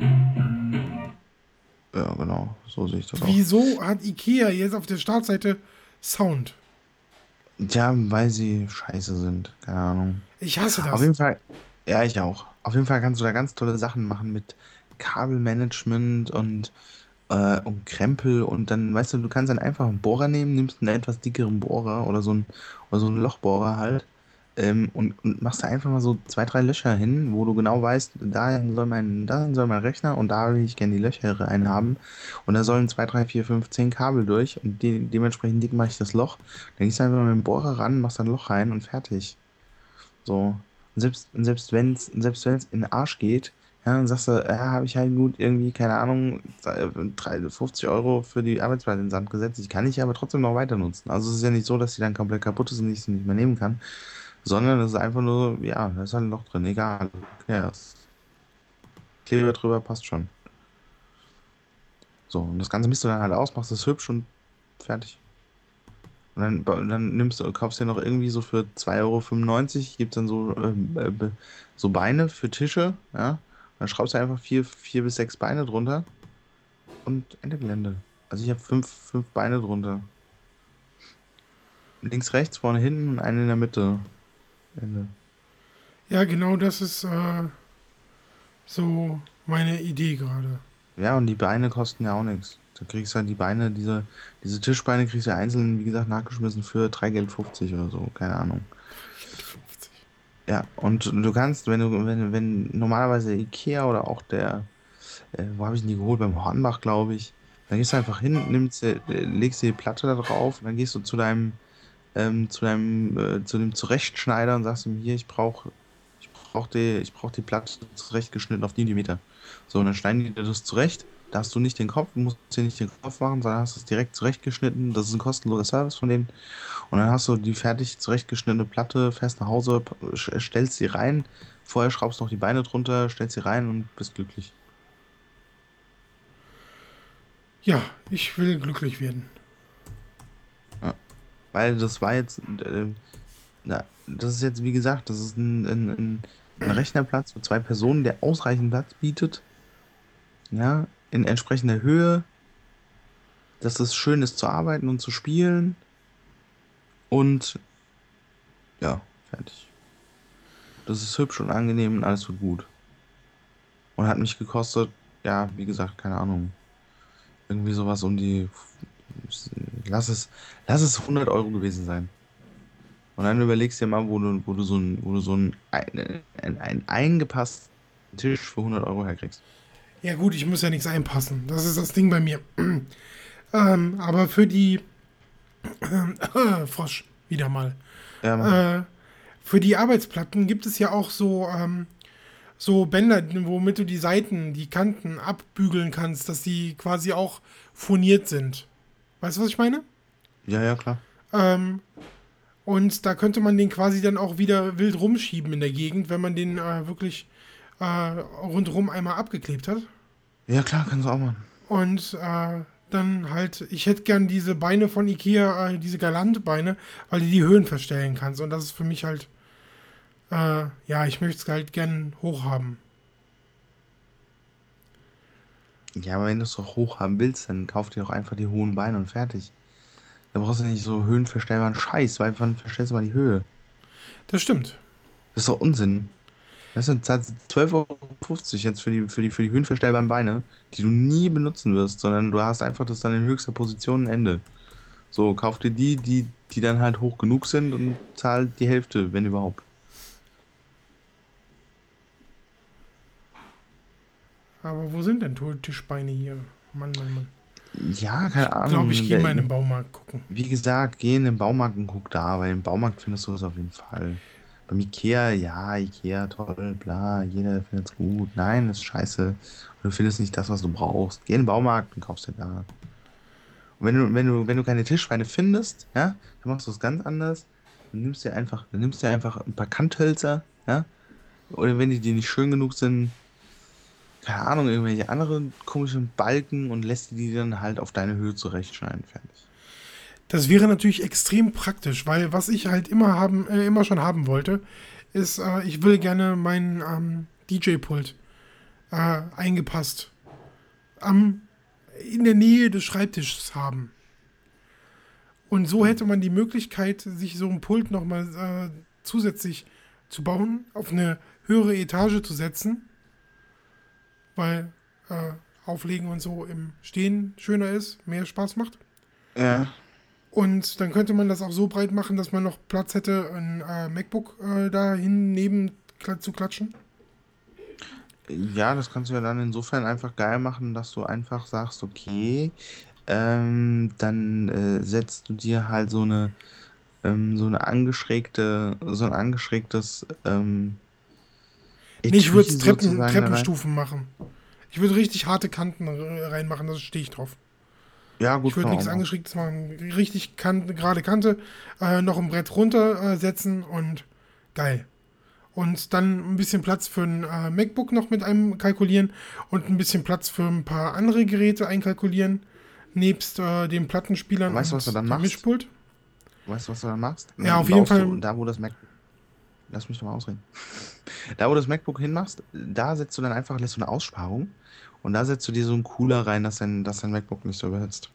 ja genau, so sehe ich das auch. Wieso hat Ikea jetzt auf der Startseite Sound? Ja, weil sie scheiße sind, keine Ahnung. Ich hasse Auf das. jeden Fall, ja, ich auch. Auf jeden Fall kannst du da ganz tolle Sachen machen mit Kabelmanagement und Krempel und dann, weißt du, du kannst dann einfach einen Bohrer nehmen, nimmst einen etwas dickeren Bohrer oder so einen Lochbohrer halt, und machst da einfach mal so 2, 3 Löcher hin, wo du genau weißt, dahin soll mein Rechner und da will ich gerne die Löcher reinhaben. Und da sollen 2, 3, 4, 5, 10 Kabel durch und dementsprechend dick mache ich das Loch. Dann gehst du einfach mit dem Bohrer ran, machst da ein Loch rein und fertig. So. Und selbst wenn's in den Arsch geht, ja, dann sagst du, ja, habe ich halt gut irgendwie, keine Ahnung, 50 Euro für die Arbeitsplatte in den Sand gesetzt. Ich kann ich aber trotzdem noch weiter nutzen. Also es ist ja nicht so, dass die dann komplett kaputt ist und ich sie nicht mehr nehmen kann, sondern es ist einfach nur, ja, da ist halt ein Loch drin, egal. Ja, das Kleber drüber passt schon. So, und das Ganze misst du dann halt aus, machst es hübsch und fertig. Und dann kaufst du dir noch irgendwie so für 2,95 € gibt es dann so Beine für Tische, ja. Dann schraubst du einfach vier bis sechs Beine drunter und Ende Gelände. Also ich habe fünf Beine drunter. Links, rechts, vorne, hinten und eine in der Mitte. Ende. Ja, genau das ist so meine Idee gerade. Ja, und die Beine kosten ja auch nichts. Da kriegst du halt die Beine, diese Tischbeine kriegst du ja einzeln, wie gesagt, nachgeschmissen für 3,50 € oder so, keine Ahnung. 50. Ja, und du kannst, wenn normalerweise Ikea oder auch wo habe ich denn die geholt? Beim Hornbach, glaube ich. Dann gehst du einfach hin, legst dir die Platte da drauf und dann gehst du zu dem Zurechtschneider und sagst ihm, hier, ich brauch die Platte zurechtgeschnitten auf die Millimeter. So, und dann schneiden die dir das zurecht. Da hast du nicht den Kopf, du musst dir nicht den Kopf machen, sondern hast es direkt zurechtgeschnitten. Das ist ein kostenloser Service von denen. Und dann hast du die fertig zurechtgeschnittene Platte, fährst nach Hause, stellst sie rein. Vorher schraubst du noch die Beine drunter, stellst sie rein und bist glücklich. Ja, ich will glücklich werden. Ja. Weil das war jetzt, das ist jetzt, wie gesagt, das ist ein Rechnerplatz für 2 Personen, der ausreichend Platz bietet. Ja, in entsprechender Höhe, dass es schön ist zu arbeiten und zu spielen. Und ja, fertig. Das ist hübsch und angenehm und alles wird gut. Und hat mich gekostet, ja, wie gesagt, keine Ahnung. Irgendwie sowas um die, lass es, lass es 100 € gewesen sein. Und dann überlegst du dir mal, wo du so einen eingepassten Tisch für 100 € herkriegst. Ja gut, ich muss ja nichts einpassen. Das ist das Ding bei mir. Aber für die Frosch, wieder mal. Ja, mach. Äh, für die Arbeitsplatten gibt es ja auch so Bänder, womit du die Seiten, die Kanten abbügeln kannst, dass die quasi auch furniert sind. Weißt du, was ich meine? Ja, ja, klar. Ähm, und da könnte man den quasi dann auch wieder wild rumschieben in der Gegend, wenn man den wirklich rundherum einmal abgeklebt hat. Ja, klar, kannst du auch machen. Und dann halt, ich hätte gern diese Beine von Ikea, diese Galant-Beine, weil du die Höhen verstellen kannst. Und das ist für mich halt, ja, ich möchte es halt gern hoch haben. Ja, aber wenn du es doch hoch haben willst, dann kauf dir doch einfach die hohen Beine und fertig. Da brauchst du nicht so höhenverstellbaren Scheiß, weil wann verstellst du mal die Höhe? Das stimmt. Das ist doch Unsinn. Das sind 12,50 € jetzt für die höhenverstellbaren Beine, die du nie benutzen wirst, sondern du hast einfach das dann in höchster Position ein Ende. So, kauf dir die dann halt hoch genug sind und zahl die Hälfte, wenn überhaupt. Aber wo sind denn Tischbeine hier? Mann, Mann, Mann. Ja, keine Ich glaube, ich Ahnung. gehe mal in den Baumarkt gucken. Wie gesagt, geh in den Baumarkt und guck da, weil im Baumarkt findest du das auf jeden Fall. Beim Ikea, ja, Ikea, toll, bla, jeder findet's gut. Nein, das ist scheiße. Und du findest nicht das, was du brauchst. Geh in den Baumarkt und kaufst dir da. Und wenn du keine Tischbeine findest, ja, dann machst du es ganz anders. Dann nimmst du dir einfach ein paar Kanthölzer, ja. Oder wenn die dir nicht schön genug sind, keine Ahnung, irgendwelche anderen komischen Balken und lässt die dann halt auf deine Höhe zurechtschneiden, fertig. Das wäre natürlich extrem praktisch, weil was ich halt immer schon haben wollte, ist, ich will gerne meinen DJ-Pult eingepasst in der Nähe des Schreibtisches haben. Und so hätte man die Möglichkeit, sich so ein Pult nochmal zusätzlich zu bauen, auf eine höhere Etage zu setzen, weil Auflegen und so im Stehen schöner ist, mehr Spaß macht. Ja. Und dann könnte man das auch so breit machen, dass man noch Platz hätte, ein MacBook dahin neben zu klatschen. Ja, das kannst du ja dann insofern einfach geil machen, dass du einfach sagst, okay, dann setzt du dir halt so ein angeschrägtes Nee, ich würde Etui es sozusagen da rein. Treppenstufen machen. Ich würde richtig harte Kanten reinmachen, da stehe ich drauf. Ja, Ich gut, würde kann man auch nichts machen. Angeschrägtes machen. Richtig gerade Kante, noch ein Brett runter setzen und geil. Und dann ein bisschen Platz für ein MacBook noch mit einem kalkulieren und ein bisschen Platz für ein paar andere Geräte einkalkulieren. Nebst den Plattenspielern Und weißt du, was du und dann dem machst? Mischpult. Weißt du, was du dann machst? Und Ja, dann auf jeden baust du Fall. da, wo das MacBook. Lass mich doch mal ausreden. Da, wo du das MacBook hinmachst, da setzt du dann einfach, lässt du eine Aussparung und da setzt du dir so einen Cooler rein, dass dein MacBook nicht so überhitzt.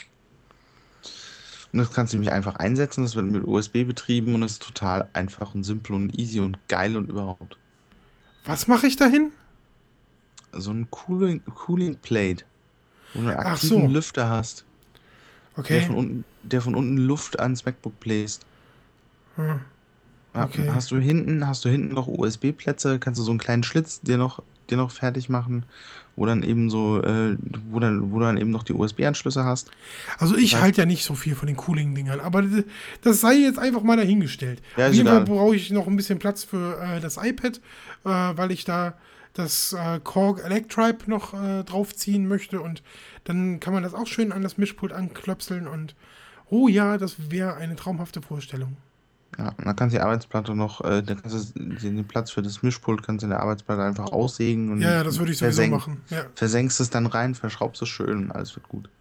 Und das kannst du nämlich einfach einsetzen, das wird mit USB betrieben und ist total einfach und simpel und easy und geil und überhaupt. Was mache ich dahin? So ein Cooling Plate, wo du einen Ach aktiven so, Lüfter hast, der okay. von unten Luft ans MacBook bläst. Hm, Ja, okay. hast du hinten noch USB-Plätze, kannst du so einen kleinen Schlitz dir noch fertig machen, wo dann eben so, wo du dann eben noch die USB-Anschlüsse hast. Also Das ich heißt, halte ja nicht so viel von den Cooling-Dingern, aber das sei jetzt einfach mal dahingestellt. ja, Auf ist jeden Fall egal. brauche ich noch ein bisschen Platz für das iPad, weil ich da das Korg Electribe noch draufziehen möchte und dann kann man das auch schön an das Mischpult anklöpseln und oh ja, das wäre eine traumhafte Vorstellung. Ja, und dann kannst du die Arbeitsplatte noch, dann kannst du den Platz für das Mischpult kannst du in der Arbeitsplatte einfach aussägen Ja, ja, und das würde ich sowieso machen. Ja. versenkst es dann rein, verschraubst es schön und alles wird gut.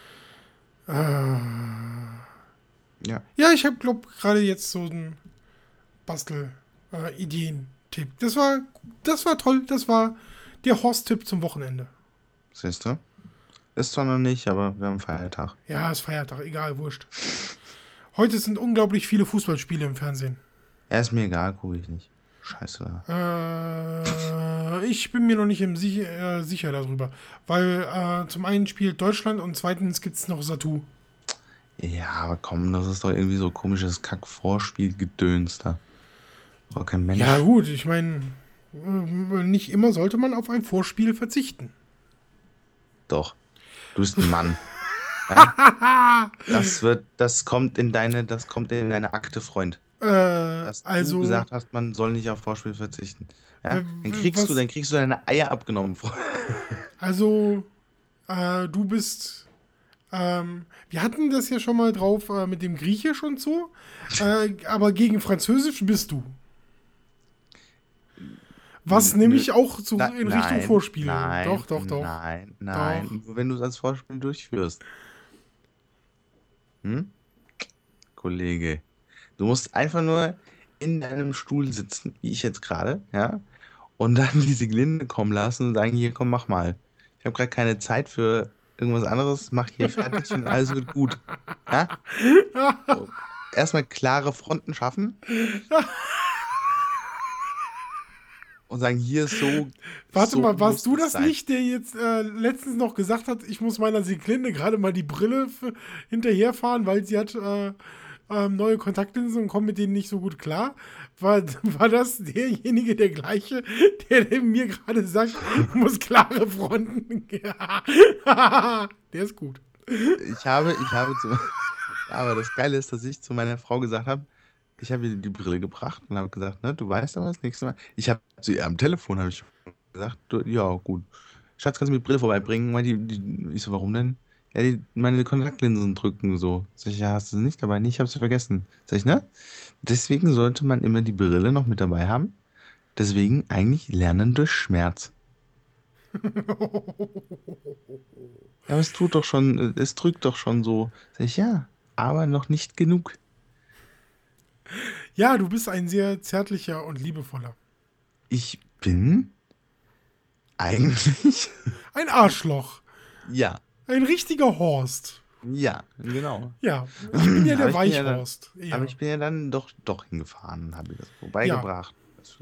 Äh, Ja, ja, ich habe, glaube gerade jetzt so einen Bastel-Ideen-Tipp. Das war toll. Das war der Horst-Tipp zum Wochenende. siehst du? Ist zwar noch nicht, aber wir haben Feiertag. Ja, ist Feiertag, egal, wurscht. Heute sind unglaublich viele Fußballspiele im Fernsehen. Er ist mir egal, gucke ich nicht. Scheiße. Da. Ich bin mir noch nicht sicher darüber. Weil zum einen spielt Deutschland und zweitens gibt es noch Satu. Ja, aber komm, das ist doch irgendwie so komisches Kack-Vorspiel-Gedöns da. Braucht kein Ja, Mensch. gut, ich meine, nicht immer sollte man auf ein Vorspiel verzichten. Doch. Du bist ein Mann. Ja? Das kommt in deine Akte, Freund. Dass du Also, gesagt hast, man soll nicht auf Vorspiel verzichten. Ja? Dann kriegst du, was, dann kriegst du deine Eier abgenommen, Freund. also, du bist, wir hatten das ja schon mal drauf mit dem Griechisch und so, aber gegen Französisch bist du. Was Nö. nämlich auch so in Richtung Nein, Vorspiel. nein, Doch, doch, doch. nein, Doch. nein. Nur wenn du es als Vorspiel durchführst. Hm? Kollege. Du musst einfach nur in deinem Stuhl sitzen, wie ich jetzt gerade, ja, und dann die Siglinde kommen lassen und sagen, hier, komm, mach mal. Ich habe gerade keine Zeit für irgendwas anderes, mach hier fertig und alles wird gut. Ja? So. Erstmal klare Fronten schaffen und sagen, hier Warte so mal, warst muss du es das sein. nicht, der jetzt letztens noch gesagt hat, ich muss meiner Siglinde gerade mal die Brille hinterherfahren, weil sie hat neue Kontaktlinsen und kommt mit denen nicht so gut klar? War das derjenige, der gleiche, der mir gerade sagt, du musst klare Fronten. Der ist gut. Ich habe zu, aber das Geile ist, dass ich zu meiner Frau gesagt habe, ich habe ihr die Brille gebracht und habe gesagt, ne, du weißt aber das nächste Mal. Ich habe zu ihr am Telefon habe ich gesagt, du, ja, gut. Schatz, kannst du mir die Brille vorbeibringen? Ich so, warum denn? Ja, meine Kontaktlinsen drücken so. Sag ich, ja, hast du sie nicht dabei? Nee, ich habe sie vergessen. Sag ich, ne? Deswegen sollte man immer die Brille noch mit dabei haben. Deswegen eigentlich lernen durch Schmerz. Ja, aber es drückt doch schon so. Sag ich, ja, aber noch nicht genug. Ja, du bist ein sehr zärtlicher und liebevoller. Ich bin eigentlich, Ein Arschloch. ja, Ein richtiger Horst. ja, genau. Ja, ich bin ja Aber der ich bin ja dann, Weichhorst. aber Ja. ich bin ja dann doch hingefahren und habe ihr das Ja, vorbeigebracht.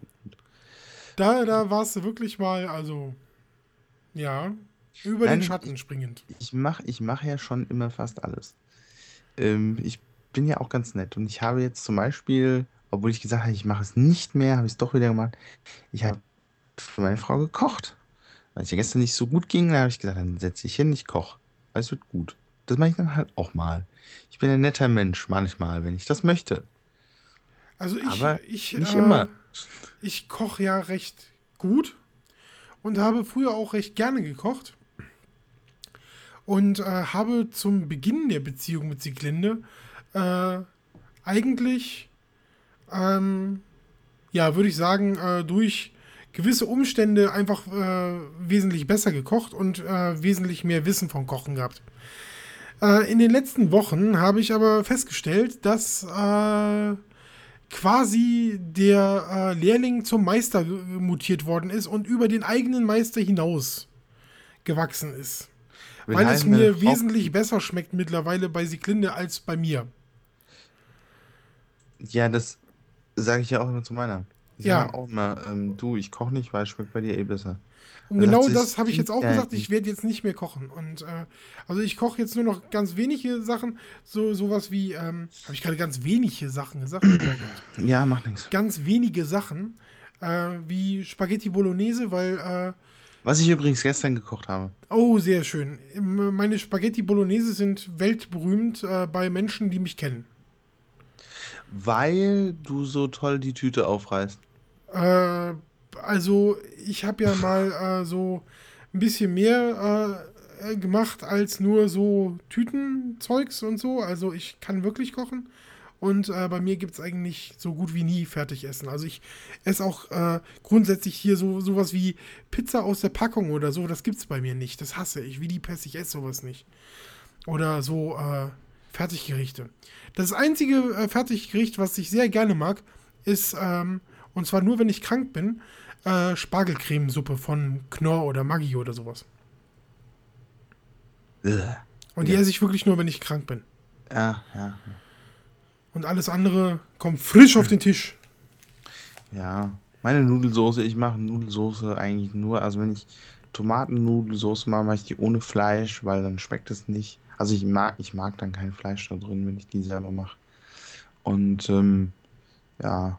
da warst du wirklich mal, also, ja, über den Nein, ich, Schatten springend. ich mach ja schon immer fast alles. Ich bin ja auch ganz nett und ich habe jetzt zum Beispiel, obwohl ich gesagt habe, ich mache es nicht mehr, habe ich es doch wieder gemacht. Ich habe für meine Frau gekocht. Weil es ja gestern nicht so gut ging, da habe ich gesagt, dann setze ich hin, ich koche. Alles wird gut. Das mache ich dann halt auch mal. Ich bin ein netter Mensch manchmal, wenn ich das möchte. Also Aber nicht immer. ich koche ja recht gut und habe früher auch recht gerne gekocht und habe zum Beginn der Beziehung mit Sieglinde äh, eigentlich, ja, würde ich sagen, durch gewisse Umstände einfach wesentlich besser gekocht und wesentlich mehr Wissen vom Kochen gehabt. In den letzten Wochen habe ich aber festgestellt, dass quasi der Lehrling zum Meister mutiert worden ist und über den eigenen Meister hinaus gewachsen ist. Will Weil es heißen, meine mir Frau. wesentlich besser schmeckt mittlerweile bei Sieglinde als bei mir. Ja, das sage ich ja auch immer zu meiner. Ich Ja, sage auch immer, du, ich koche nicht, weil es schmeckt bei dir eh besser. und Da sagt genau sie, das das habe ich jetzt stimmt auch ja gesagt, ich nicht. werde jetzt nicht mehr kochen. Und also ich koche jetzt nur noch ganz wenige Sachen, sowas wie, habe ich gerade ganz wenige Sachen gesagt? Oh Gott. Ja, macht nichts. Ganz wenige Sachen, wie Spaghetti Bolognese, weil Was ich übrigens gestern gekocht habe. oh, sehr schön. Meine Spaghetti Bolognese sind weltberühmt bei Menschen, die mich kennen. Weil du so toll die Tüte aufreißt. Äh, also, ich habe ja mal so ein bisschen mehr gemacht als nur so Tütenzeugs und so. Also, ich kann wirklich kochen. Und bei mir gibt es eigentlich so gut wie nie Fertigessen. Also ich esse auch grundsätzlich hier sowas wie Pizza aus der Packung oder so. Das gibt es bei mir nicht. Das hasse ich. Wie die Pest, ich esse sowas nicht. Oder so Fertiggerichte. Das einzige Fertiggericht, was ich sehr gerne mag, ist, und zwar nur, wenn ich krank bin, Spargelcremesuppe von Knorr oder Maggi oder sowas. Ugh. Und die esse ich wirklich nur, wenn ich krank bin. Ja, ja. Und alles andere kommt frisch auf den Tisch. Ja, meine Nudelsoße, ich mache Nudelsoße eigentlich nur, also wenn ich Tomatennudelsoße mache, mache ich die ohne Fleisch, weil dann schmeckt es nicht. Also ich mag dann kein Fleisch da drin, wenn ich die selber mache. Und ja,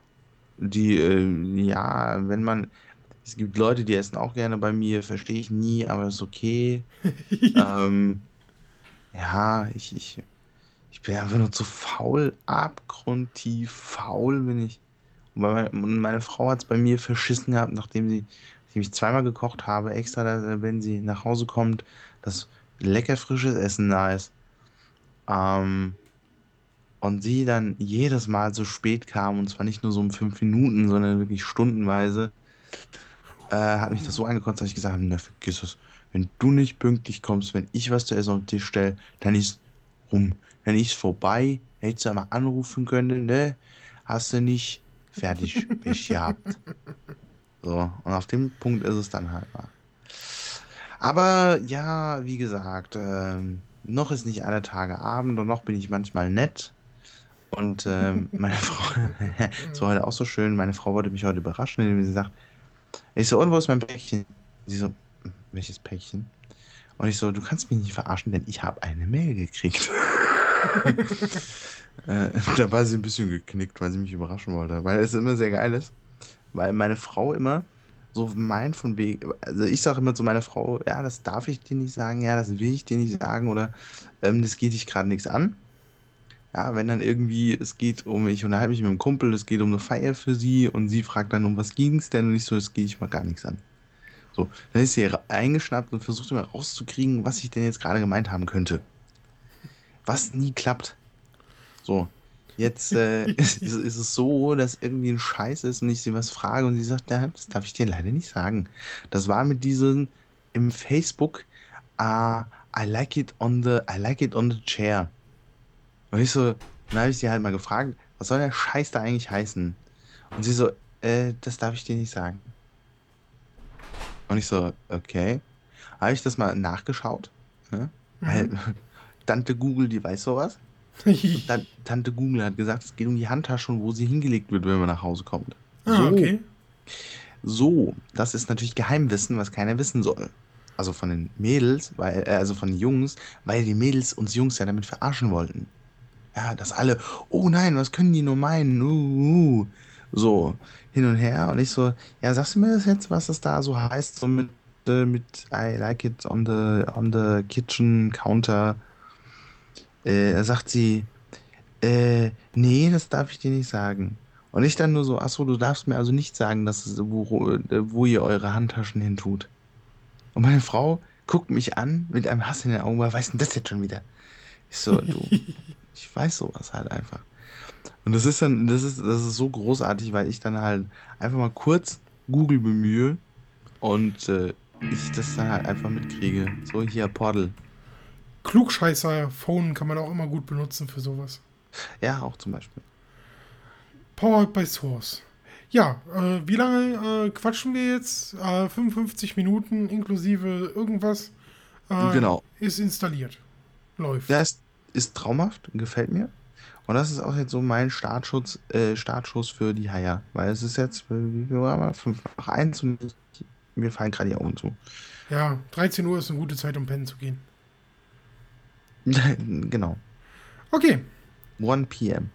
ja, es gibt Leute, die essen auch gerne bei mir, verstehe ich nie, aber ist okay. Ähm, ja, ich bin einfach nur zu faul, abgrundtief faul bin ich. Und meine Frau hat es bei mir verschissen gehabt, nachdem ich zweimal gekocht habe, extra, wenn sie nach Hause kommt, dass lecker frisches Essen da ist. Ähm, und sie dann jedes Mal so spät kam, und zwar nicht nur so um 5 Minuten, sondern wirklich stundenweise, hat mich das so angekotzt, dass ich gesagt habe, na, vergiss es. Wenn du nicht pünktlich kommst, wenn ich was zu essen auf den Tisch stelle, dann ist rum. Dann ist vorbei. Hättest du einmal anrufen können, ne? Hast du nicht. Fertig. Pech gehabt. So, und auf dem Punkt ist es dann halt mal. Aber ja, wie gesagt, noch ist nicht alle Tage Abend und noch bin ich manchmal nett. Und meine Frau, es war heute auch so schön, meine Frau wollte mich heute überraschen, indem sie sagt, ich so, und wo ist mein Päckchen? Sie so, welches Päckchen? Und ich so, du kannst mich nicht verarschen, denn ich habe eine Mail gekriegt. Da war sie ein bisschen geknickt, weil sie mich überraschen wollte. Weil es immer sehr geil ist. Weil meine Frau immer so meint von wegen, also ich sage immer zu meiner Frau, ja, das darf ich dir nicht sagen, ja, das will ich dir nicht sagen oder das geht dich gerade nichts an. Ja, wenn dann irgendwie, es geht um, ich unterhalte mich mit einem Kumpel, es geht um eine Feier für sie und sie fragt dann, um was ging es denn? Und ich so, das geht dich mal gar nichts an. So, dann ist sie eingeschnappt und versucht immer rauszukriegen, was ich denn jetzt gerade gemeint haben könnte. Was nie klappt. So, jetzt ist es so, dass irgendwie ein Scheiß ist und ich sie was frage und sie sagt, ja, das darf ich dir leider nicht sagen. Das war mit diesem im Facebook, I like it on the chair. Und ich so, dann habe ich sie halt mal gefragt, was soll der Scheiß da eigentlich heißen? Und sie so, das darf ich dir nicht sagen. Und ich so, okay. Habe ich das mal nachgeschaut, ne? Weil Mhm. Tante Google, die weiß sowas. Und dann Tante Google hat gesagt, es geht um die Handtasche und wo sie hingelegt wird, wenn man nach Hause kommt. Ah, So, okay. so, das ist natürlich Geheimwissen, was keiner wissen soll. Also von den Mädels, also von den Jungs, weil die Mädels uns Jungs ja damit verarschen wollten. Ja, dass alle, oh nein, was können die nur meinen? So, hin und her. Und ich so, ja, sagst du mir das jetzt, was das da so heißt? So mit I like it on the kitchen counter. Da sagt sie, nee, das darf ich dir nicht sagen. Und ich dann nur so, ach so, du darfst mir also nicht sagen, wo ihr eure Handtaschen hin tut. Und meine Frau guckt mich an mit einem Hass in den Augen, was weiß denn das jetzt schon wieder? Ich so, du, ich weiß sowas halt einfach. Und das ist so großartig, weil ich dann halt einfach mal kurz Google bemühe und ich das dann halt einfach mitkriege. So, hier, Portal. Klugscheißer-Phone kann man auch immer gut benutzen für sowas. Ja, auch zum Beispiel. Powered by Source. Ja, wie lange quatschen wir jetzt? 55 Minuten inklusive irgendwas Genau. ist installiert. Läuft. Ist traumhaft, gefällt mir. Und das ist auch jetzt so mein Startschuss für die Haier. Weil es ist jetzt, wie viel waren wir? 5 nach 1 und mir fallen gerade die Augen zu. Ja, 13 Uhr ist eine gute Zeit, um pennen zu gehen. Genau. Okay, 1 p.m.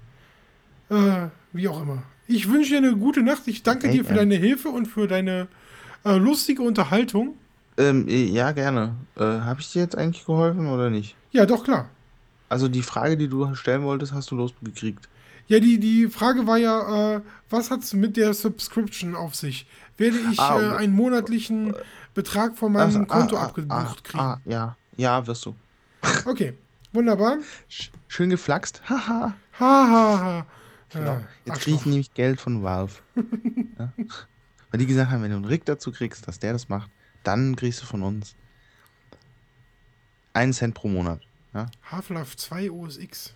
wie auch immer. Ich wünsche dir eine gute Nacht. Ich danke dir für deine Hilfe und für deine lustige Unterhaltung. Ja, gerne. Habe ich dir jetzt eigentlich geholfen oder nicht? Ja, doch, klar. Also die Frage, die du stellen wolltest, hast du losgekriegt. Ja, die Frage war ja, was hat es mit der Subscription auf sich? Werde ich einen monatlichen Betrag von meinem Konto abgebucht kriegen? Ja. Ja, wirst du. Okay, wunderbar. Schön geflaxt. Haha. Ha, ha, ha. Genau. Jetzt kriege ich nämlich Geld von Valve. Ja? Weil die gesagt haben, wenn du einen Rick dazu kriegst, dass der das macht, dann kriegst du von uns 1 Cent pro Monat. Ja? Half-Life 2 OS X.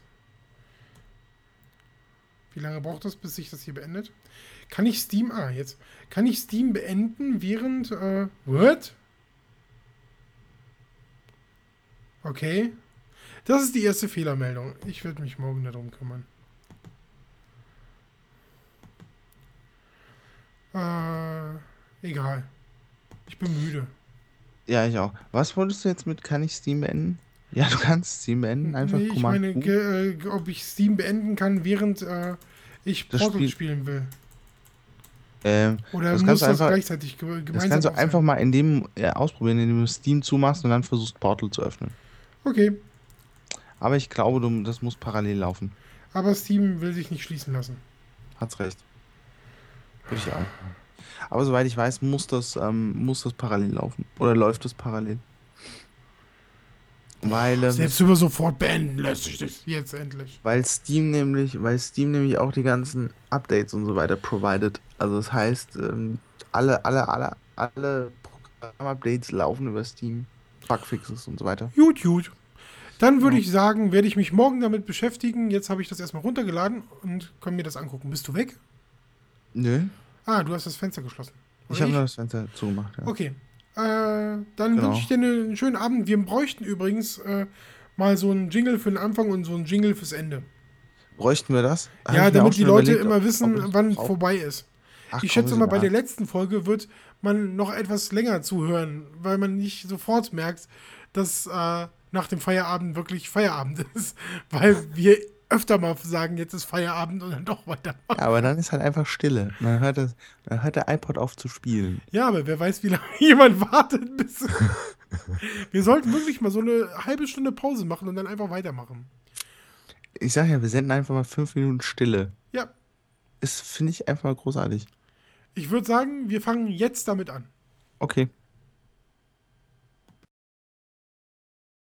Wie lange braucht das, bis sich das hier beendet? Kann ich Steam... jetzt. Kann ich Steam beenden, während... what? Okay. Das ist die erste Fehlermeldung. Ich werde mich morgen darum kümmern. Egal. Ich bin müde. Ja, ich auch. Was wolltest du jetzt mit kann ich Steam beenden? Ja, du kannst Steam beenden. Einfach Nee, ich meine, ob ich Steam beenden kann, während ich Portal spielen will. Oder muss das gleichzeitig gemeinsam Das kannst du einfach mal ausprobieren, indem du Steam zumachst und dann versuchst Portal zu öffnen. Okay. Aber ich glaube, das muss parallel laufen. Aber Steam will sich nicht schließen lassen. Hat's recht. Würde ich auch. Aber soweit ich weiß, muss das parallel laufen. Oder läuft das parallel? Weil, selbst über sofort beenden lässt sich das jetzt endlich. Weil Steam nämlich auch die ganzen Updates und so weiter provided. Also das heißt, alle Programm-Updates laufen über Steam, Bugfixes und so weiter. Gut. Dann würde ich sagen, werde ich mich morgen damit beschäftigen. Jetzt habe ich das erstmal runtergeladen und kann mir das angucken. Bist du weg? Nö. Du hast das Fenster geschlossen. Ich habe nur das Fenster zugemacht, ja. Okay. Dann wünsche ich dir einen schönen Abend. Wir bräuchten übrigens mal so einen Jingle für den Anfang und so einen Jingle fürs Ende. Bräuchten wir das? Ja, damit die Leute immer wissen, wann vorbei ist. Ich schätze mal, bei der letzten Folge wird man noch etwas länger zuhören, weil man nicht sofort merkt, dass nach dem Feierabend wirklich Feierabend ist. Weil wir öfter mal sagen, jetzt ist Feierabend und dann doch weitermachen. Ja, aber dann ist halt einfach Stille. Dann hört der iPod auf zu spielen. Ja, aber wer weiß, wie lange jemand wartet, bis... Wir sollten wirklich mal so eine halbe Stunde Pause machen und dann einfach weitermachen. Ich sag ja, wir senden einfach mal 5 Minuten Stille. Ja. Das finde ich einfach mal großartig. Ich würde sagen, wir fangen jetzt damit an. Okay.